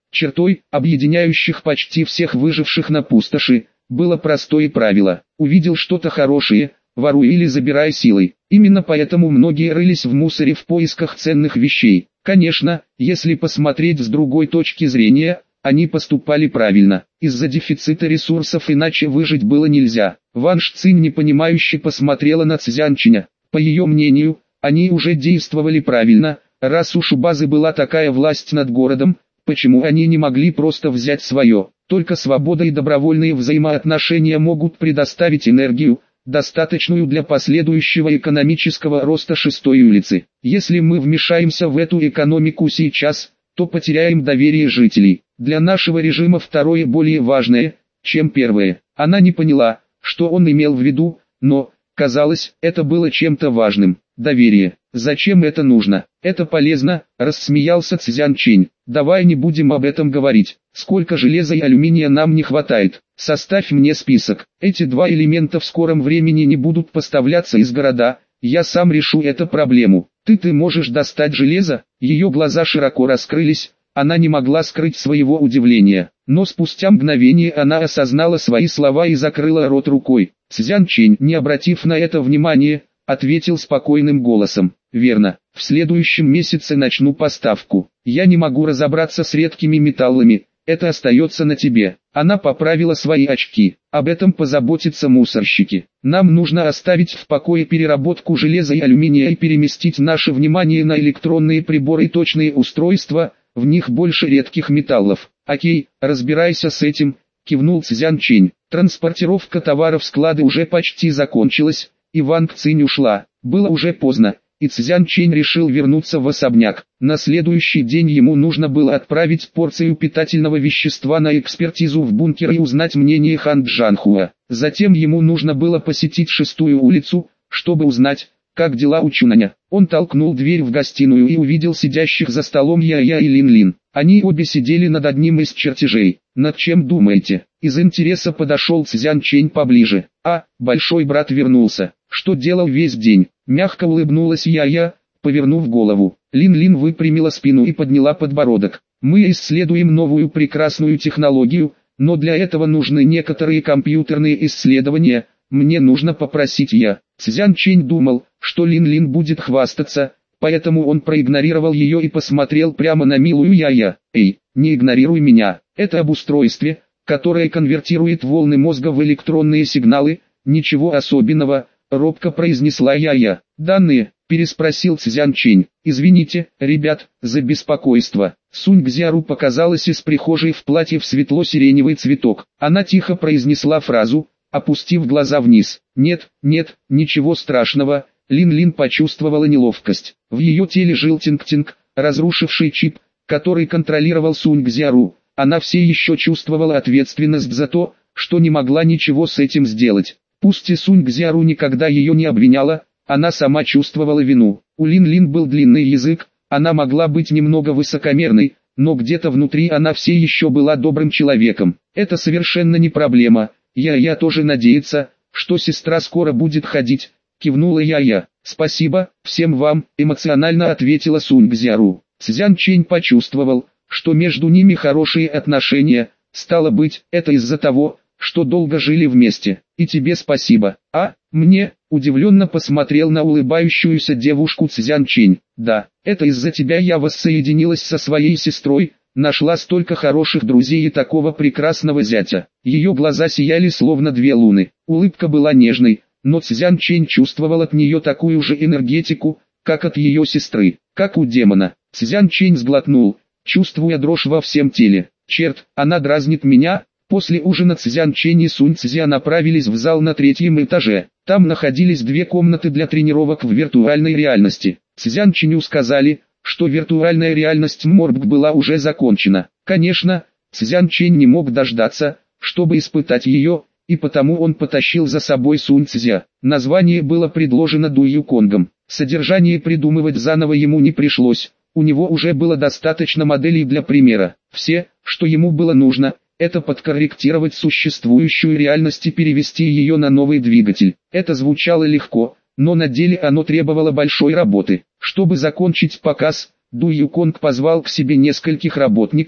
Чертой, объединяющих почти всех выживших на пустоши, было простое правило: увидел что-то хорошее, воруй или забирай силой. Именно поэтому многие рылись в мусоре в поисках ценных вещей. Конечно, если посмотреть с другой точки зрения, они поступали правильно. Из-за дефицита ресурсов иначе выжить было нельзя. Ван Шцинь непонимающе посмотрела на Цзянчиня. По ее мнению, они уже действовали правильно. Раз уж у базы была такая власть над городом, почему они не могли просто взять свое? Только свобода и добровольные взаимоотношения могут предоставить энергию, достаточную для последующего экономического роста шестой улицы. Если мы вмешаемся в эту экономику сейчас, то потеряем доверие жителей. Для нашего режима второе более важное, чем первое. Она не поняла, что он имел в виду, но, казалось, это было чем-то важным. Доверие. Зачем это нужно? Это полезно, рассмеялся Цзянчень. Давай не будем об этом говорить. Сколько железа и алюминия нам не хватает? Составь мне список. Эти два элемента в скором времени не будут поставляться из города. Я сам решу эту проблему. Ты ты можешь достать железо? Ее глаза широко раскрылись. Она не могла скрыть своего удивления. Но спустя мгновение она осознала свои слова и закрыла рот рукой. Цзянчень, не обратив на это внимания, ответил спокойным голосом: верно, в следующем месяце начну поставку. Я не могу разобраться с редкими металлами, это остается на тебе. Она поправила свои очки. Об этом позаботятся мусорщики. Нам нужно оставить в покое переработку железа и алюминия и переместить наше внимание на электронные приборы и точные устройства, в них больше редких металлов. Окей, разбирайся с этим, кивнул Цзянчень. Транспортировка товаров в склады уже почти закончилась, и Ван Цинь ушла. Было уже поздно, и Цзянчень решил вернуться в особняк. На следующий день ему нужно было отправить порцию питательного вещества на экспертизу в бункер и узнать мнение Хан Джанхуа. Затем ему нужно было посетить шестую улицу, чтобы узнать, как дела у Чунаня. Он толкнул дверь в гостиную и увидел сидящих за столом Я-Я и Лин-Лин. Они обе сидели над одним из чертежей. Над чем думаете? Из интереса подошел Цзянчень поближе. А, большой брат вернулся. Что делал весь день? Мягко улыбнулась Я-Я, повернув голову. Лин-Лин выпрямила спину и подняла подбородок. Мы исследуем новую прекрасную технологию, но для этого нужны некоторые компьютерные исследования. Мне нужно попросить Я. Цзянчень думал, что Лин-Лин будет хвастаться, поэтому он проигнорировал ее и посмотрел прямо на милую Я-Я. Эй, не игнорируй меня. Это об устройстве, которое конвертирует волны мозга в электронные сигналы. Ничего особенного, робко произнесла Я-Я. Данные, переспросил Цзянчень. Извините, ребят, за беспокойство. Сунь Гзяру показалась из прихожей в платье в светло-сиреневый цветок. Она тихо произнесла фразу, опустив глаза вниз. Нет, нет, ничего страшного. Лин-Лин почувствовала неловкость. В ее теле жил Тинг-Тинг, разрушивший чип, который контролировал Сунь Гзяру. Она все еще чувствовала ответственность за то, что не могла ничего с этим сделать. Пусть и Сунь Гзяру никогда ее не обвиняла, она сама чувствовала вину. У Лин-Лин был длинный язык, она могла быть немного высокомерной, но где-то внутри она все еще была добрым человеком. Это совершенно не проблема. Я-Я тоже надеется, что сестра скоро будет ходить, кивнула Я-Я. Спасибо, всем вам, эмоционально ответила Сунь Гзяру. Цзянчень почувствовал, что между ними хорошие отношения. Стало быть, это из-за того, что долго жили вместе. И тебе спасибо. А, мне, удивленно посмотрел на улыбающуюся девушку Цзянчень. Да, это из-за тебя я воссоединилась со своей сестрой, нашла столько хороших друзей и такого прекрасного зятя. Ее глаза сияли словно две луны. Улыбка была нежной, но Цзянчень чувствовал от нее такую же энергетику, как от ее сестры, как у демона. Цзянчень сглотнул, чувствуя дрожь во всем теле. Черт, она дразнит меня. После ужина Цзянчень и Сунь Цзя направились в зал на третьем этаже. Там находились две комнаты для тренировок в виртуальной реальности. Цзянченю сказали, что виртуальная реальность Морбг была уже закончена. Конечно, Цзянчень не мог дождаться, чтобы испытать ее, и потому он потащил за собой Сунь Цзя. Название было предложено Ду Юконгом. Содержание придумывать заново ему не пришлось, у него уже было достаточно моделей для примера. Все, что ему было нужно, это подкорректировать существующую реальность и перевести ее на новый двигатель. Это звучало легко, но на деле оно требовало большой работы. Чтобы закончить показ, Ду Юконг позвал к себе нескольких работников,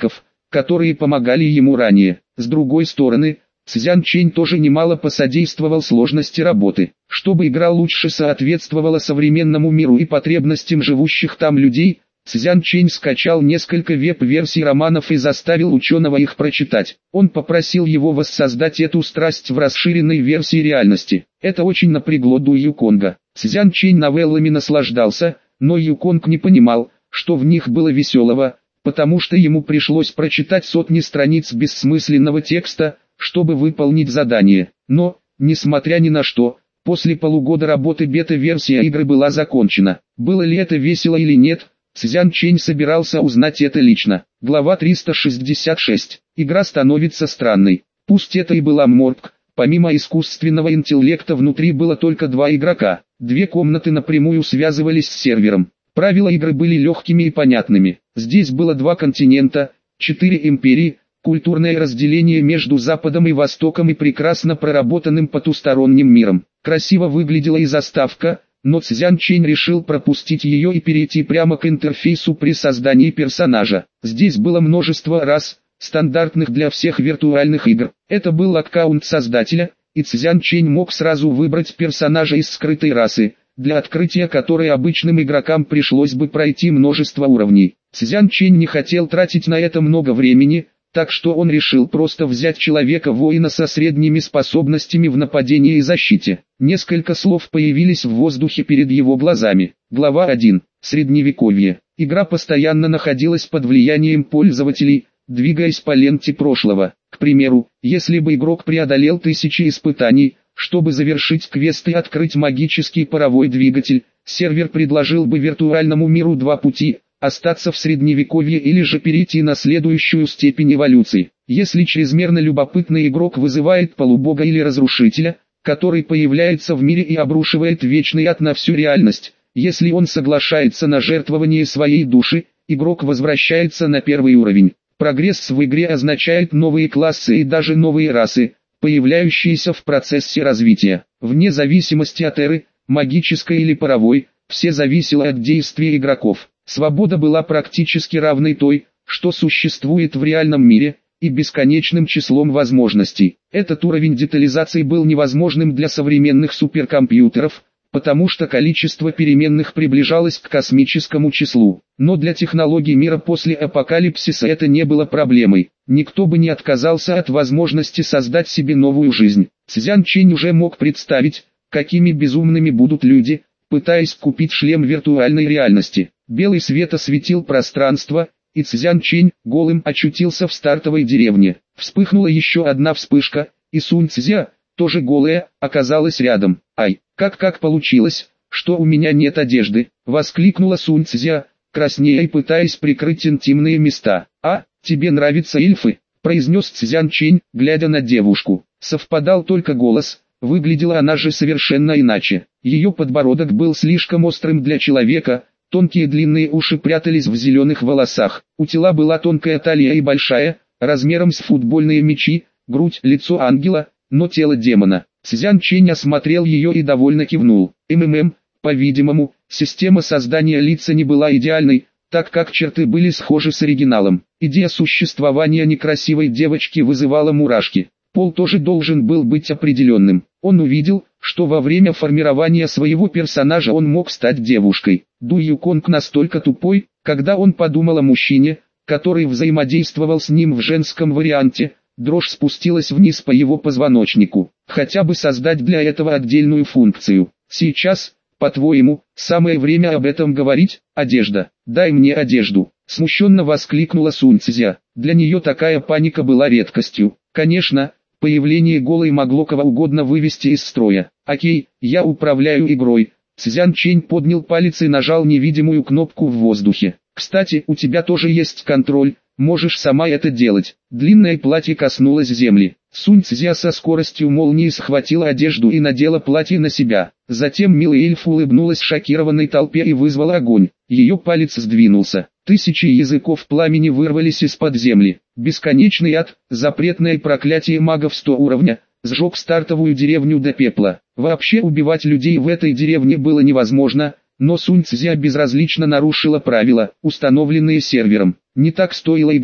которые помогали ему ранее. С другой стороны, Цзян Чэнь тоже немало посодействовал сложности работы. Чтобы игра лучше соответствовала современному миру и потребностям живущих там людей, Цзян Чэнь скачал несколько веб-версий романов и заставил ученого их прочитать. Он попросил его воссоздать эту страсть в расширенной версии реальности. Это очень напрягло Ду Юконга. Цзян Чэнь новеллами наслаждался, но Юконг не понимал, что в них было веселого, потому что ему пришлось прочитать сотни страниц бессмысленного текста, чтобы выполнить задание. Но, несмотря ни на что, после полугода работы бета-версия игры была закончена. Было ли это весело или нет, Цзян Чэнь собирался узнать это лично. Глава триста шестьдесят шесть. Игра становится странной. Пусть это и была морг, помимо искусственного интеллекта внутри было только два игрока. Две комнаты напрямую связывались с сервером. Правила игры были легкими и понятными. Здесь было два континента, четыре империи, культурное разделение между Западом и Востоком и прекрасно проработанным потусторонним миром. Красиво выглядела и заставка, но Цзян Чэнь решил пропустить ее и перейти прямо к интерфейсу при создании персонажа. Здесь было множество рас, стандартных для всех виртуальных игр. Это был аккаунт создателя, и Цзян Чэнь мог сразу выбрать персонажа из скрытой расы, для открытия которой обычным игрокам пришлось бы пройти множество уровней. Цзян Чэнь не хотел тратить на это много времени, так что он решил просто взять человека-воина со средними способностями в нападении и защите. Несколько слов появились в воздухе перед его глазами. Глава один. Средневековье. Игра постоянно находилась под влиянием пользователей, двигаясь по ленте прошлого. К примеру, если бы игрок преодолел тысячи испытаний, чтобы завершить квест и открыть магический паровой двигатель, сервер предложил бы виртуальному миру два пути: остаться в средневековье или же перейти на следующую степень эволюции. Если чрезмерно любопытный игрок вызывает полубога или разрушителя, который появляется в мире и обрушивает вечный ад на всю реальность, если он соглашается на жертвование своей души, игрок возвращается на первый уровень. Прогресс в игре означает новые классы и даже новые расы, появляющиеся в процессе развития. Вне зависимости от эры, магической или паровой, все зависело от действий игроков. Свобода была практически равной той, что существует в реальном мире, и бесконечным числом возможностей. Этот уровень детализации был невозможным для современных суперкомпьютеров, потому что количество переменных приближалось к космическому числу. Но для технологий мира после апокалипсиса это не было проблемой. Никто бы не отказался от возможности создать себе новую жизнь. Цзян Чэнь уже мог представить, какими безумными будут люди, пытаясь купить шлем виртуальной реальности. Белый свет осветил пространство, и Цзян Чэнь голым очутился в стартовой деревне. Вспыхнула еще одна вспышка, и Сунь Цзя, тоже голая, оказалась рядом. «Ай, как как получилось, что у меня нет одежды?» — воскликнула Сунь Цзя, краснея и пытаясь прикрыть интимные места. «А, тебе нравятся эльфы?» — произнес Цзян Чэнь, глядя на девушку. Совпадал только голос, выглядела она же совершенно иначе. Ее подбородок был слишком острым для человека, тонкие длинные уши прятались в зеленых волосах. У тела была тонкая талия и большая, размером с футбольные мячи, грудь, лицо ангела, но тело демона. Цзян Чэнь осмотрел ее и довольно кивнул. МММ, по-видимому, система создания лица не была идеальной, так как черты были схожи с оригиналом. Идея существования некрасивой девочки вызывала мурашки. Пол тоже должен был быть определенным. Он увидел, что во время формирования своего персонажа он мог стать девушкой. Ду Юконг настолько тупой, когда он подумал о мужчине, который взаимодействовал с ним в женском варианте, дрожь спустилась вниз по его позвоночнику. Хотя бы создать для этого отдельную функцию. Сейчас, по-твоему, самое время об этом говорить? Одежда. Дай мне одежду. Смущенно воскликнула Сунь Цзя. Для нее такая паника была редкостью. Конечно, появление голой могло кого угодно вывести из строя. Окей, я управляю игрой. Цзян Чэнь поднял палец и нажал невидимую кнопку в воздухе. Кстати, у тебя тоже есть контроль, можешь сама это делать. Длинное платье коснулось земли. Сунь Цзя со скоростью молнии схватила одежду и надела платье на себя. Затем милый эльф улыбнулась шокированной толпе и вызвала огонь. Ее палец сдвинулся. Тысячи языков пламени вырвались из-под земли. Бесконечный ад, запретное проклятие магов сто уровня, сжег стартовую деревню до пепла. Вообще убивать людей в этой деревне было невозможно, но Сунь Цзя безразлично нарушила правила, установленные сервером. Не так стоило играть.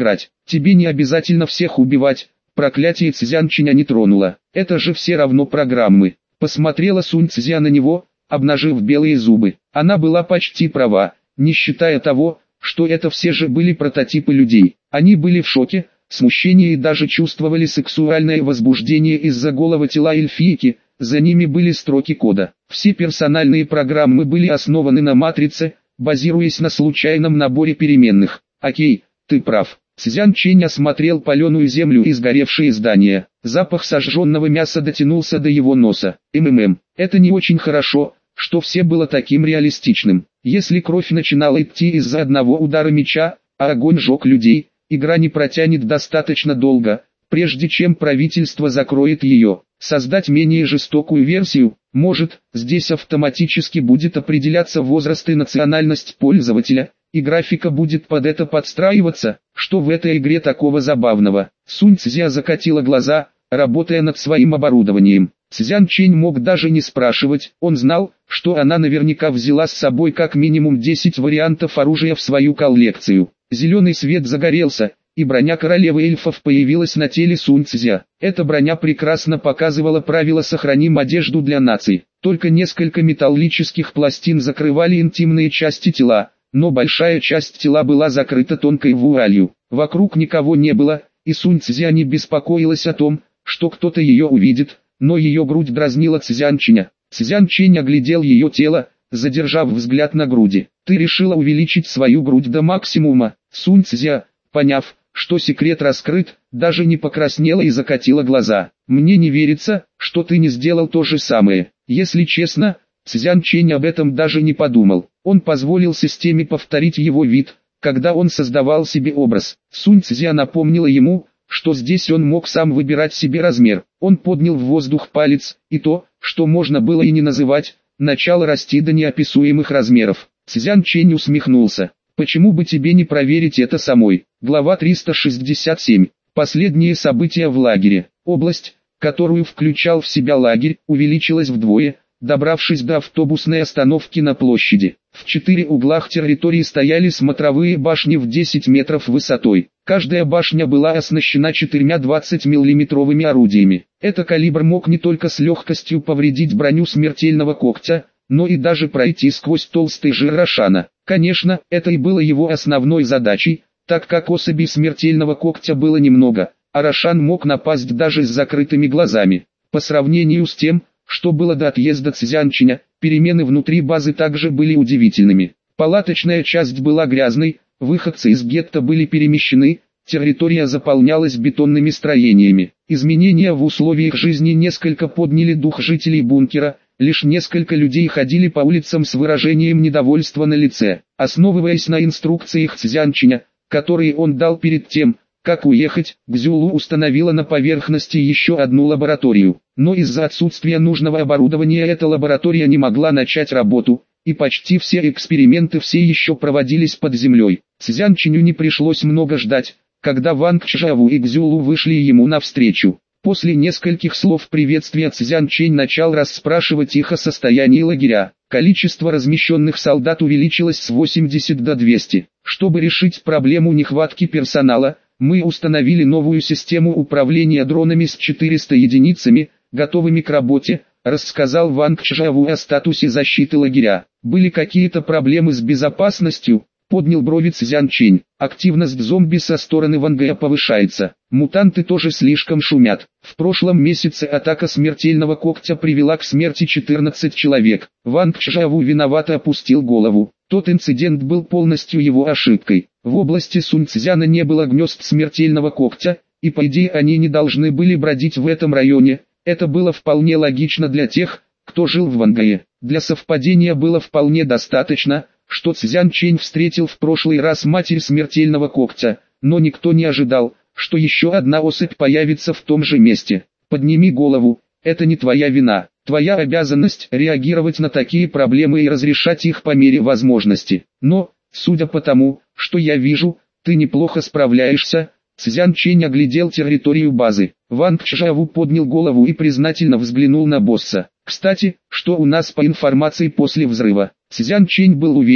тебе не обязательно всех убивать, проклятие Цзян Чиня не тронуло, это же все равно программы. Посмотрела Сунь Цзя на него, обнажив белые зубы. Она была почти права, не считая того, что это все же были прототипы людей. Они были в шоке, смущении и даже чувствовали сексуальное возбуждение из-за голого тела эльфийки, за ними были строки кода. Все персональные программы были основаны на матрице, базируясь на случайном наборе переменных. Окей, ты прав. Цзян Чэнь осмотрел паленую землю и сгоревшие здания. Запах сожженного мяса дотянулся до его носа. МММ. Это не очень хорошо, что все было таким реалистичным. Если кровь начинала идти из-за одного удара меча, а огонь жег людей, игра не протянет достаточно долго, прежде чем правительство закроет ее. Создать менее жестокую версию, может, здесь автоматически будет определяться возраст и национальность пользователя, и графика будет под это подстраиваться. Что в этой игре такого забавного? Сунь Цзя закатила глаза, работая над своим оборудованием. Цзян Чэнь мог даже не спрашивать, он знал, что она наверняка взяла с собой как минимум десять вариантов оружия в свою коллекцию. Зеленый свет загорелся, и броня королевы эльфов появилась на теле Сунь Цзя. Эта броня прекрасно показывала правило «сохраним одежду для наций». Только несколько металлических пластин закрывали интимные части тела, но большая часть тела была закрыта тонкой вуалью. Вокруг никого не было, и Сунь Цзя не беспокоилась о том, что кто-то ее увидит, но ее грудь дразнила Цзян Чиня. Цзян Чэнь оглядел ее тело, задержав взгляд на груди. «Ты решила увеличить свою грудь до максимума?» Сунь Цзя, поняв, что секрет раскрыт, даже не покраснела и закатила глаза. «Мне не верится, что ты не сделал то же самое». Если честно, Цзян Чэнь об этом даже не подумал. Он позволил системе повторить его вид, когда он создавал себе образ. Сунь Цзя напомнила ему, что здесь он мог сам выбирать себе размер. Он поднял в воздух палец, и то, что можно было и не называть, начало расти до неописуемых размеров. Цзян Чэнь усмехнулся. «Почему бы тебе не проверить это самой?» Глава триста шестьдесят семь. Последние события в лагере. Область, которую включал в себя лагерь, увеличилась вдвое, добравшись до автобусной остановки на площади. В четыре углах территории стояли смотровые башни в десять метров высотой. Каждая башня была оснащена четырьмя двадцатимиллиметровыми орудиями. Этот калибр мог не только с легкостью повредить броню смертельного когтя, но и даже пройти сквозь толстый жир Рошана. Конечно, это и было его основной задачей, так как особей смертельного когтя было немного, а Рошан мог напасть даже с закрытыми глазами. По сравнению с тем, что было до отъезда Цзян Чиня, перемены внутри базы также были удивительными. Палаточная часть была грязной, выходцы из гетто были перемещены, территория заполнялась бетонными строениями. Изменения в условиях жизни несколько подняли дух жителей бункера, лишь несколько людей ходили по улицам с выражением недовольства на лице. Основываясь на инструкциях Цзян Чиня, которые он дал перед тем, как уехать, Гзюлу установила на поверхности еще одну лабораторию. Но из-за отсутствия нужного оборудования эта лаборатория не могла начать работу, и почти все эксперименты все еще проводились под землей. Цзян Чиню не пришлось много ждать, когда Ванг Чжаву и Гзюлу вышли ему навстречу. После нескольких слов приветствия Цзян Чэнь начал расспрашивать их о состоянии лагеря. Количество размещенных солдат увеличилось с восьмидесяти до двухсот. Чтобы решить проблему нехватки персонала, мы установили новую систему управления дронами с четырьмя единицами, готовыми к работе, рассказал Ванг Чжаву о статусе защиты лагеря. Были какие-то проблемы с безопасностью? Поднял брови Цзян Чэнь. Активность зомби со стороны Ванга повышается. Мутанты тоже слишком шумят. В прошлом месяце атака смертельного когтя привела к смерти четырнадцати человек. Ванг Чжаву виновато опустил голову. Тот инцидент был полностью его ошибкой. В области Суньцзяна не было гнезд смертельного когтя, и по идее они не должны были бродить в этом районе. Это было вполне логично для тех, кто жил в Вангае. Для совпадения было вполне достаточно, что Цзян Чэнь встретил в прошлый раз матерь смертельного когтя, но никто не ожидал, что еще одна особь появится в том же месте. Подними голову, это не твоя вина. Твоя обязанность реагировать на такие проблемы и разрешать их по мере возможности. Но, судя по тому, что я вижу, ты неплохо справляешься. Цзян Чэнь оглядел территорию базы. Ванг Чжаву поднял голову и признательно взглянул на босса. Кстати, что у нас по информации после взрыва? Цзян Чэнь был уверен,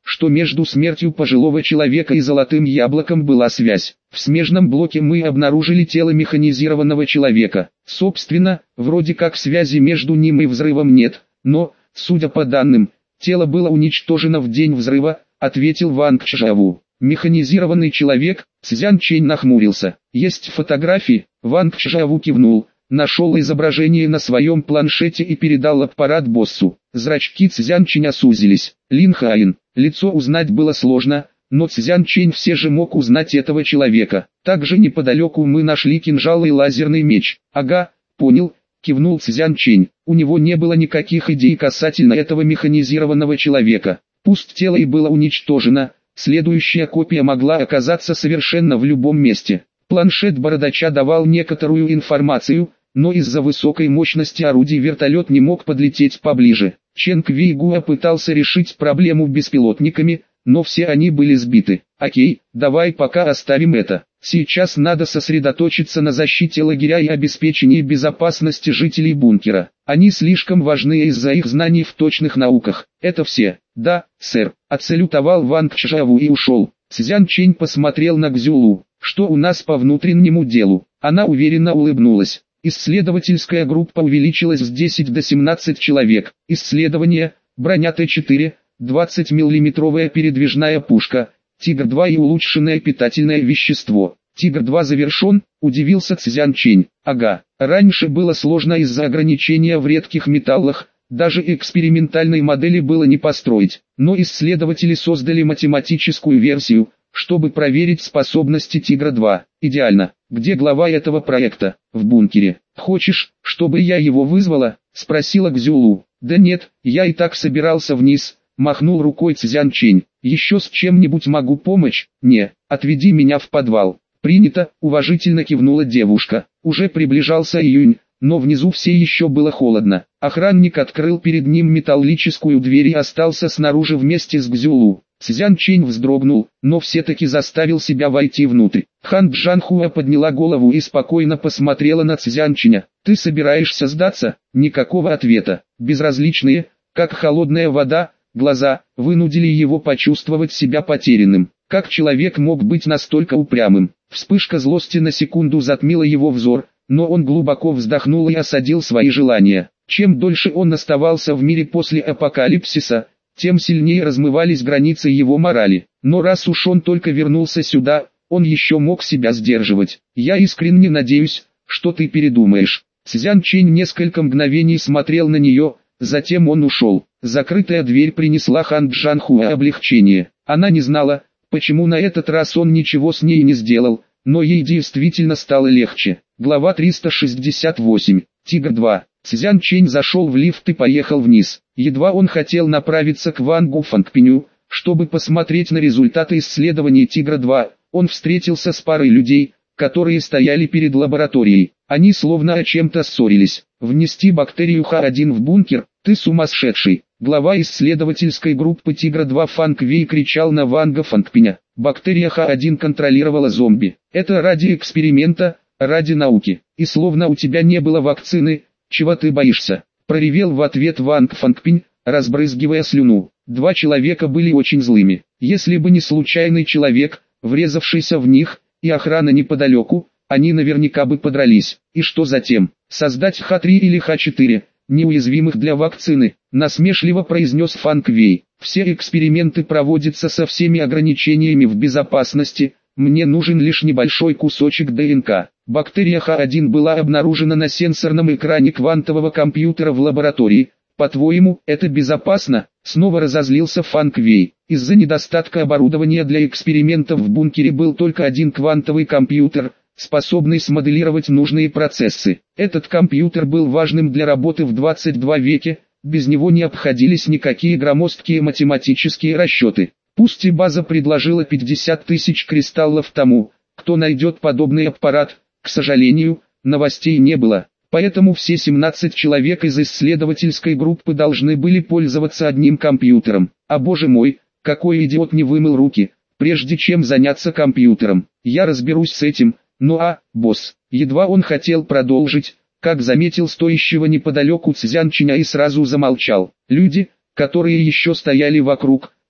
что между смертью пожилого человека и золотым яблоком была связь. В смежном блоке мы обнаружили тело механизированного человека. Собственно, вроде как связи между ним и взрывом нет, но, судя по данным, тело было уничтожено в день взрыва, ответил Ванг Чжаву. Механизированный человек, Цзян Чэнь нахмурился. Есть фотографии? Ванг Чжаву кивнул, нашел изображение на своем планшете и передал аппарат боссу. Зрачки Цзян Чэня сузились. Лин Хаин. Лицо узнать было сложно, но Цзян Чэнь все же мог узнать этого человека. Также неподалеку мы нашли кинжал и лазерный меч. Ага, понял, кивнул Цзян Чэнь. У него не было никаких идей касательно этого механизированного человека. Пусть тело и было уничтожено, следующая копия могла оказаться совершенно в любом месте. Планшет бородача давал некоторую информацию, но из-за высокой мощности орудий вертолет не мог подлететь поближе. Ченг Вейгуа пытался решить проблему беспилотниками, но все они были сбиты. Окей, давай пока оставим это. Сейчас надо сосредоточиться на защите лагеря и обеспечении безопасности жителей бункера. Они слишком важны из-за их знаний в точных науках. Это все. Да, сэр. Отсалютовал Ванг Чжаву и ушел. Цзян Чэнь посмотрел на Гзюлу. Что у нас по внутреннему делу? Она уверенно улыбнулась. Исследовательская группа увеличилась с десяти до семнадцати человек. Исследование, броня Т четыре, двадцатимиллиметровая передвижная пушка, Тигр-два и улучшенное питательное вещество. Тигр-два завершен, удивился Цзян Чэнь. Ага, раньше было сложно из-за ограничения в редких металлах, даже экспериментальной модели было не построить. Но исследователи создали математическую версию, чтобы проверить способности Тигра-два. Идеально. Где глава этого проекта? В бункере. Хочешь, чтобы я его вызвала? Спросила Гзюлу. Да нет, я и так собирался вниз, махнул рукой Цзян Чэнь. Еще с чем-нибудь могу помочь? Не, отведи меня в подвал. Принято, уважительно кивнула девушка. Уже приближался июнь, но внизу все еще было холодно. Охранник открыл перед ним металлическую дверь и остался снаружи вместе с Гзюлу. Цзян Чэнь вздрогнул, но все-таки заставил себя войти внутрь. Хан Джанхуа подняла голову и спокойно посмотрела на Цзян Чэня. «Ты собираешься сдаться?» Никакого ответа. Безразличные, как холодная вода, глаза, вынудили его почувствовать себя потерянным. Как человек мог быть настолько упрямым? Вспышка злости на секунду затмила его взор, но он глубоко вздохнул и осадил свои желания. Чем дольше он оставался в мире после апокалипсиса, тем сильнее размывались границы его морали. Но раз уж он только вернулся сюда, он еще мог себя сдерживать. «Я искренне надеюсь, что ты передумаешь». Цзян Чэнь несколько мгновений смотрел на нее, затем он ушел. Закрытая дверь принесла Хан Джанхуа облегчение. Она не знала, почему на этот раз он ничего с ней не сделал, но ей действительно стало легче. Глава триста шестьдесят восемь. Тигр-два. Цзян Чэнь зашел в лифт и поехал вниз. Едва он хотел направиться к Вангу Фангпиню, чтобы посмотреть на результаты исследований Тигра-два, он встретился с парой людей, которые стояли перед лабораторией. Они словно о чем-то ссорились. «Внести бактерию Х один в бункер? Ты сумасшедший!» Глава исследовательской группы Тигра-два Фанг Вей кричал на Ванга Фангпиня. Бактерия Х один контролировала зомби. Это ради эксперимента, ради науки. И словно у тебя не было вакцины, чего ты боишься? Проревел в ответ Ванг Фангпинь, разбрызгивая слюну. Два человека были очень злыми. Если бы не случайный человек, врезавшийся в них, и охрана неподалеку, они наверняка бы подрались. И что затем? Создать Х три или Х четыре, неуязвимых для вакцины, насмешливо произнес Фанг Вей. Все эксперименты проводятся со всеми ограничениями в безопасности, мне нужен лишь небольшой кусочек ДНК. Бактерия Х один была обнаружена на сенсорном экране квантового компьютера в лаборатории. По-твоему, это безопасно? Снова разозлился Фанг Вей. Из-за недостатка оборудования для экспериментов в бункере был только один квантовый компьютер, способный смоделировать нужные процессы. Этот компьютер был важным для работы в двадцать втором веке, без него не обходились никакие громоздкие математические расчеты. Пусть и база предложила пятьдесят тысяч кристаллов тому, кто найдет подобный аппарат, к сожалению, новостей не было. Поэтому все семнадцать человек из исследовательской группы должны были пользоваться одним компьютером. А боже мой, какой идиот не вымыл руки, прежде чем заняться компьютером. Я разберусь с этим. Ну а, босс, едва он хотел продолжить, как заметил стоящего неподалеку Цзян Чэня и сразу замолчал. Люди, которые еще стояли вокруг,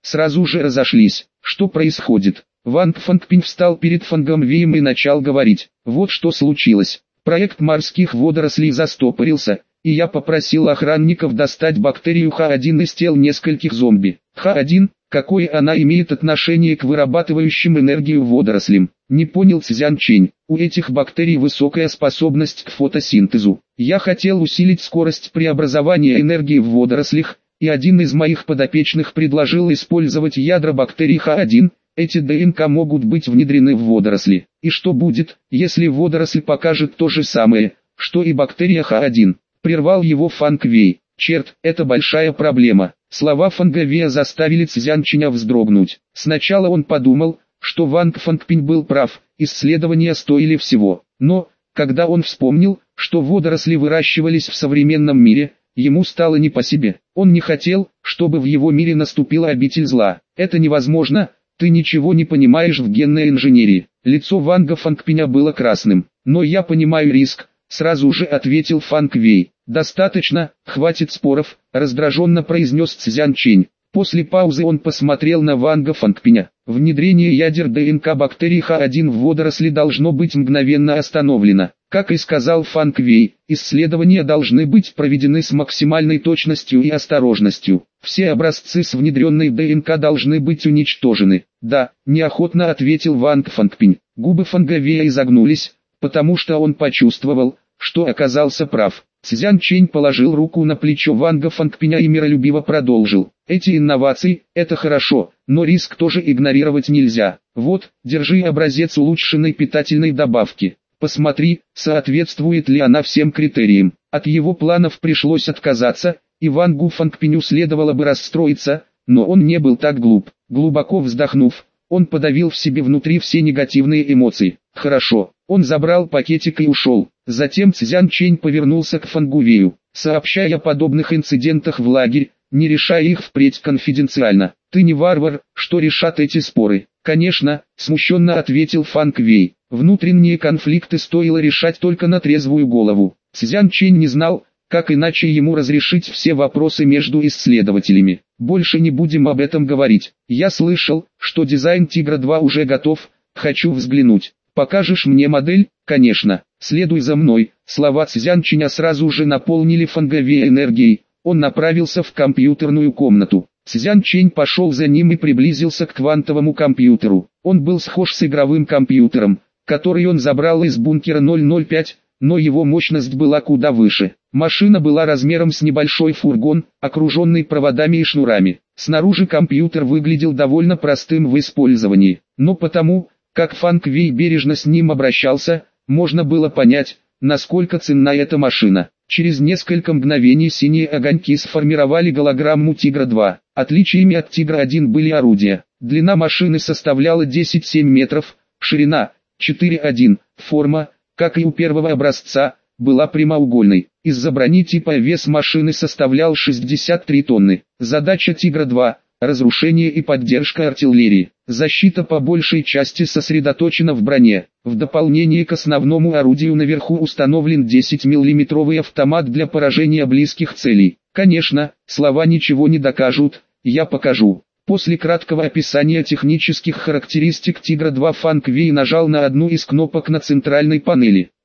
сразу же разошлись. Что происходит? Ванг Фангпинь встал перед Фангом Веем и начал говорить. Вот что случилось. Проект морских водорослей застопорился, и я попросил охранников достать бактерию Х один из тел нескольких зомби. Х один, какое она имеет отношение к вырабатывающим энергию водорослям? Не понял Цзян Чэнь. У этих бактерий высокая способность к фотосинтезу. Я хотел усилить скорость преобразования энергии в водорослях, и один из моих подопечных предложил использовать ядра бактерий Х один. Эти ДНК могут быть внедрены в водоросли. И что будет, если водоросль покажет то же самое, что и бактерия Х один? Прервал его Фанг Вей. Черт, это большая проблема. Слова Фанга Вея заставили Цзян Чэня вздрогнуть. Сначала он подумал, что Ванг Фангпинь был прав, исследования стоили всего. Но, когда он вспомнил, что водоросли выращивались в современном мире, ему стало не по себе. Он не хотел, чтобы в его мире наступила обитель зла. Это невозможно. Ты ничего не понимаешь в генной инженерии. Лицо Ванга Фангпиня было красным. Но я понимаю риск, сразу же ответил Фанг Вей. Достаточно, хватит споров, раздраженно произнес Цзян Чэнь. После паузы он посмотрел на Ванга Фангпиня. Внедрение ядер ДНК бактерий Х один в водоросли должно быть мгновенно остановлено. Как и сказал Фанг Вей, исследования должны быть проведены с максимальной точностью и осторожностью. Все образцы с внедренной ДНК должны быть уничтожены. Да, неохотно ответил Ванг Фангпинь. Губы Фанга Вея изогнулись, потому что он почувствовал, что оказался прав. Цзян Чэнь положил руку на плечо Ванга Фангпиня и миролюбиво продолжил. Эти инновации – это хорошо, но риск тоже игнорировать нельзя. Вот, держи образец улучшенной питательной добавки. Посмотри, соответствует ли она всем критериям. От его планов пришлось отказаться, и Вангу Фангпиню следовало бы расстроиться, но он не был так глуп. Глубоко вздохнув, он подавил в себе внутри все негативные эмоции. Хорошо, он забрал пакетик и ушел. Затем Цзян Чэнь повернулся к Фангу Вею, сообщая о подобных инцидентах в лагерь, не решая их впредь конфиденциально. Ты не варвар, что решат эти споры. Конечно, смущенно ответил Фанг Вей. Внутренние конфликты стоило решать только на трезвую голову. Цзян Чэнь не знал, как иначе ему разрешить все вопросы между исследователями. Больше не будем об этом говорить. Я слышал, что дизайн Тигра два уже готов, хочу взглянуть. Покажешь мне модель? Конечно. Следуй за мной. Слова Цзян Чэня сразу же наполнили Фанга Вея энергией. Он направился в компьютерную комнату. Цзян Чэнь пошел за ним и приблизился к квантовому компьютеру. Он был схож с игровым компьютером, который он забрал из бункера ноль ноль пять, но его мощность была куда выше. Машина была размером с небольшой фургон, окруженный проводами и шнурами. Снаружи компьютер выглядел довольно простым в использовании, но потому, как Фанг Вей бережно с ним обращался, можно было понять, насколько ценна эта машина. Через несколько мгновений синие огоньки сформировали голограмму Тигра два. Отличиями от Тигра один были орудия. Длина машины составляла десять целых семь метров, ширина четыре целых одна, форма, как и у первого образца, была прямоугольной. Из-за брони типа вес машины составлял шестьдесят три тонны. Задача Тигра два – разрушение и поддержка артиллерии. Защита по большей части сосредоточена в броне. В дополнение к основному орудию наверху установлен десятимиллиметровый автомат для поражения близких целей. Конечно, слова ничего не докажут, я покажу. После краткого описания технических характеристик Тигра два Фанг Вей нажал на одну из кнопок на центральной панели.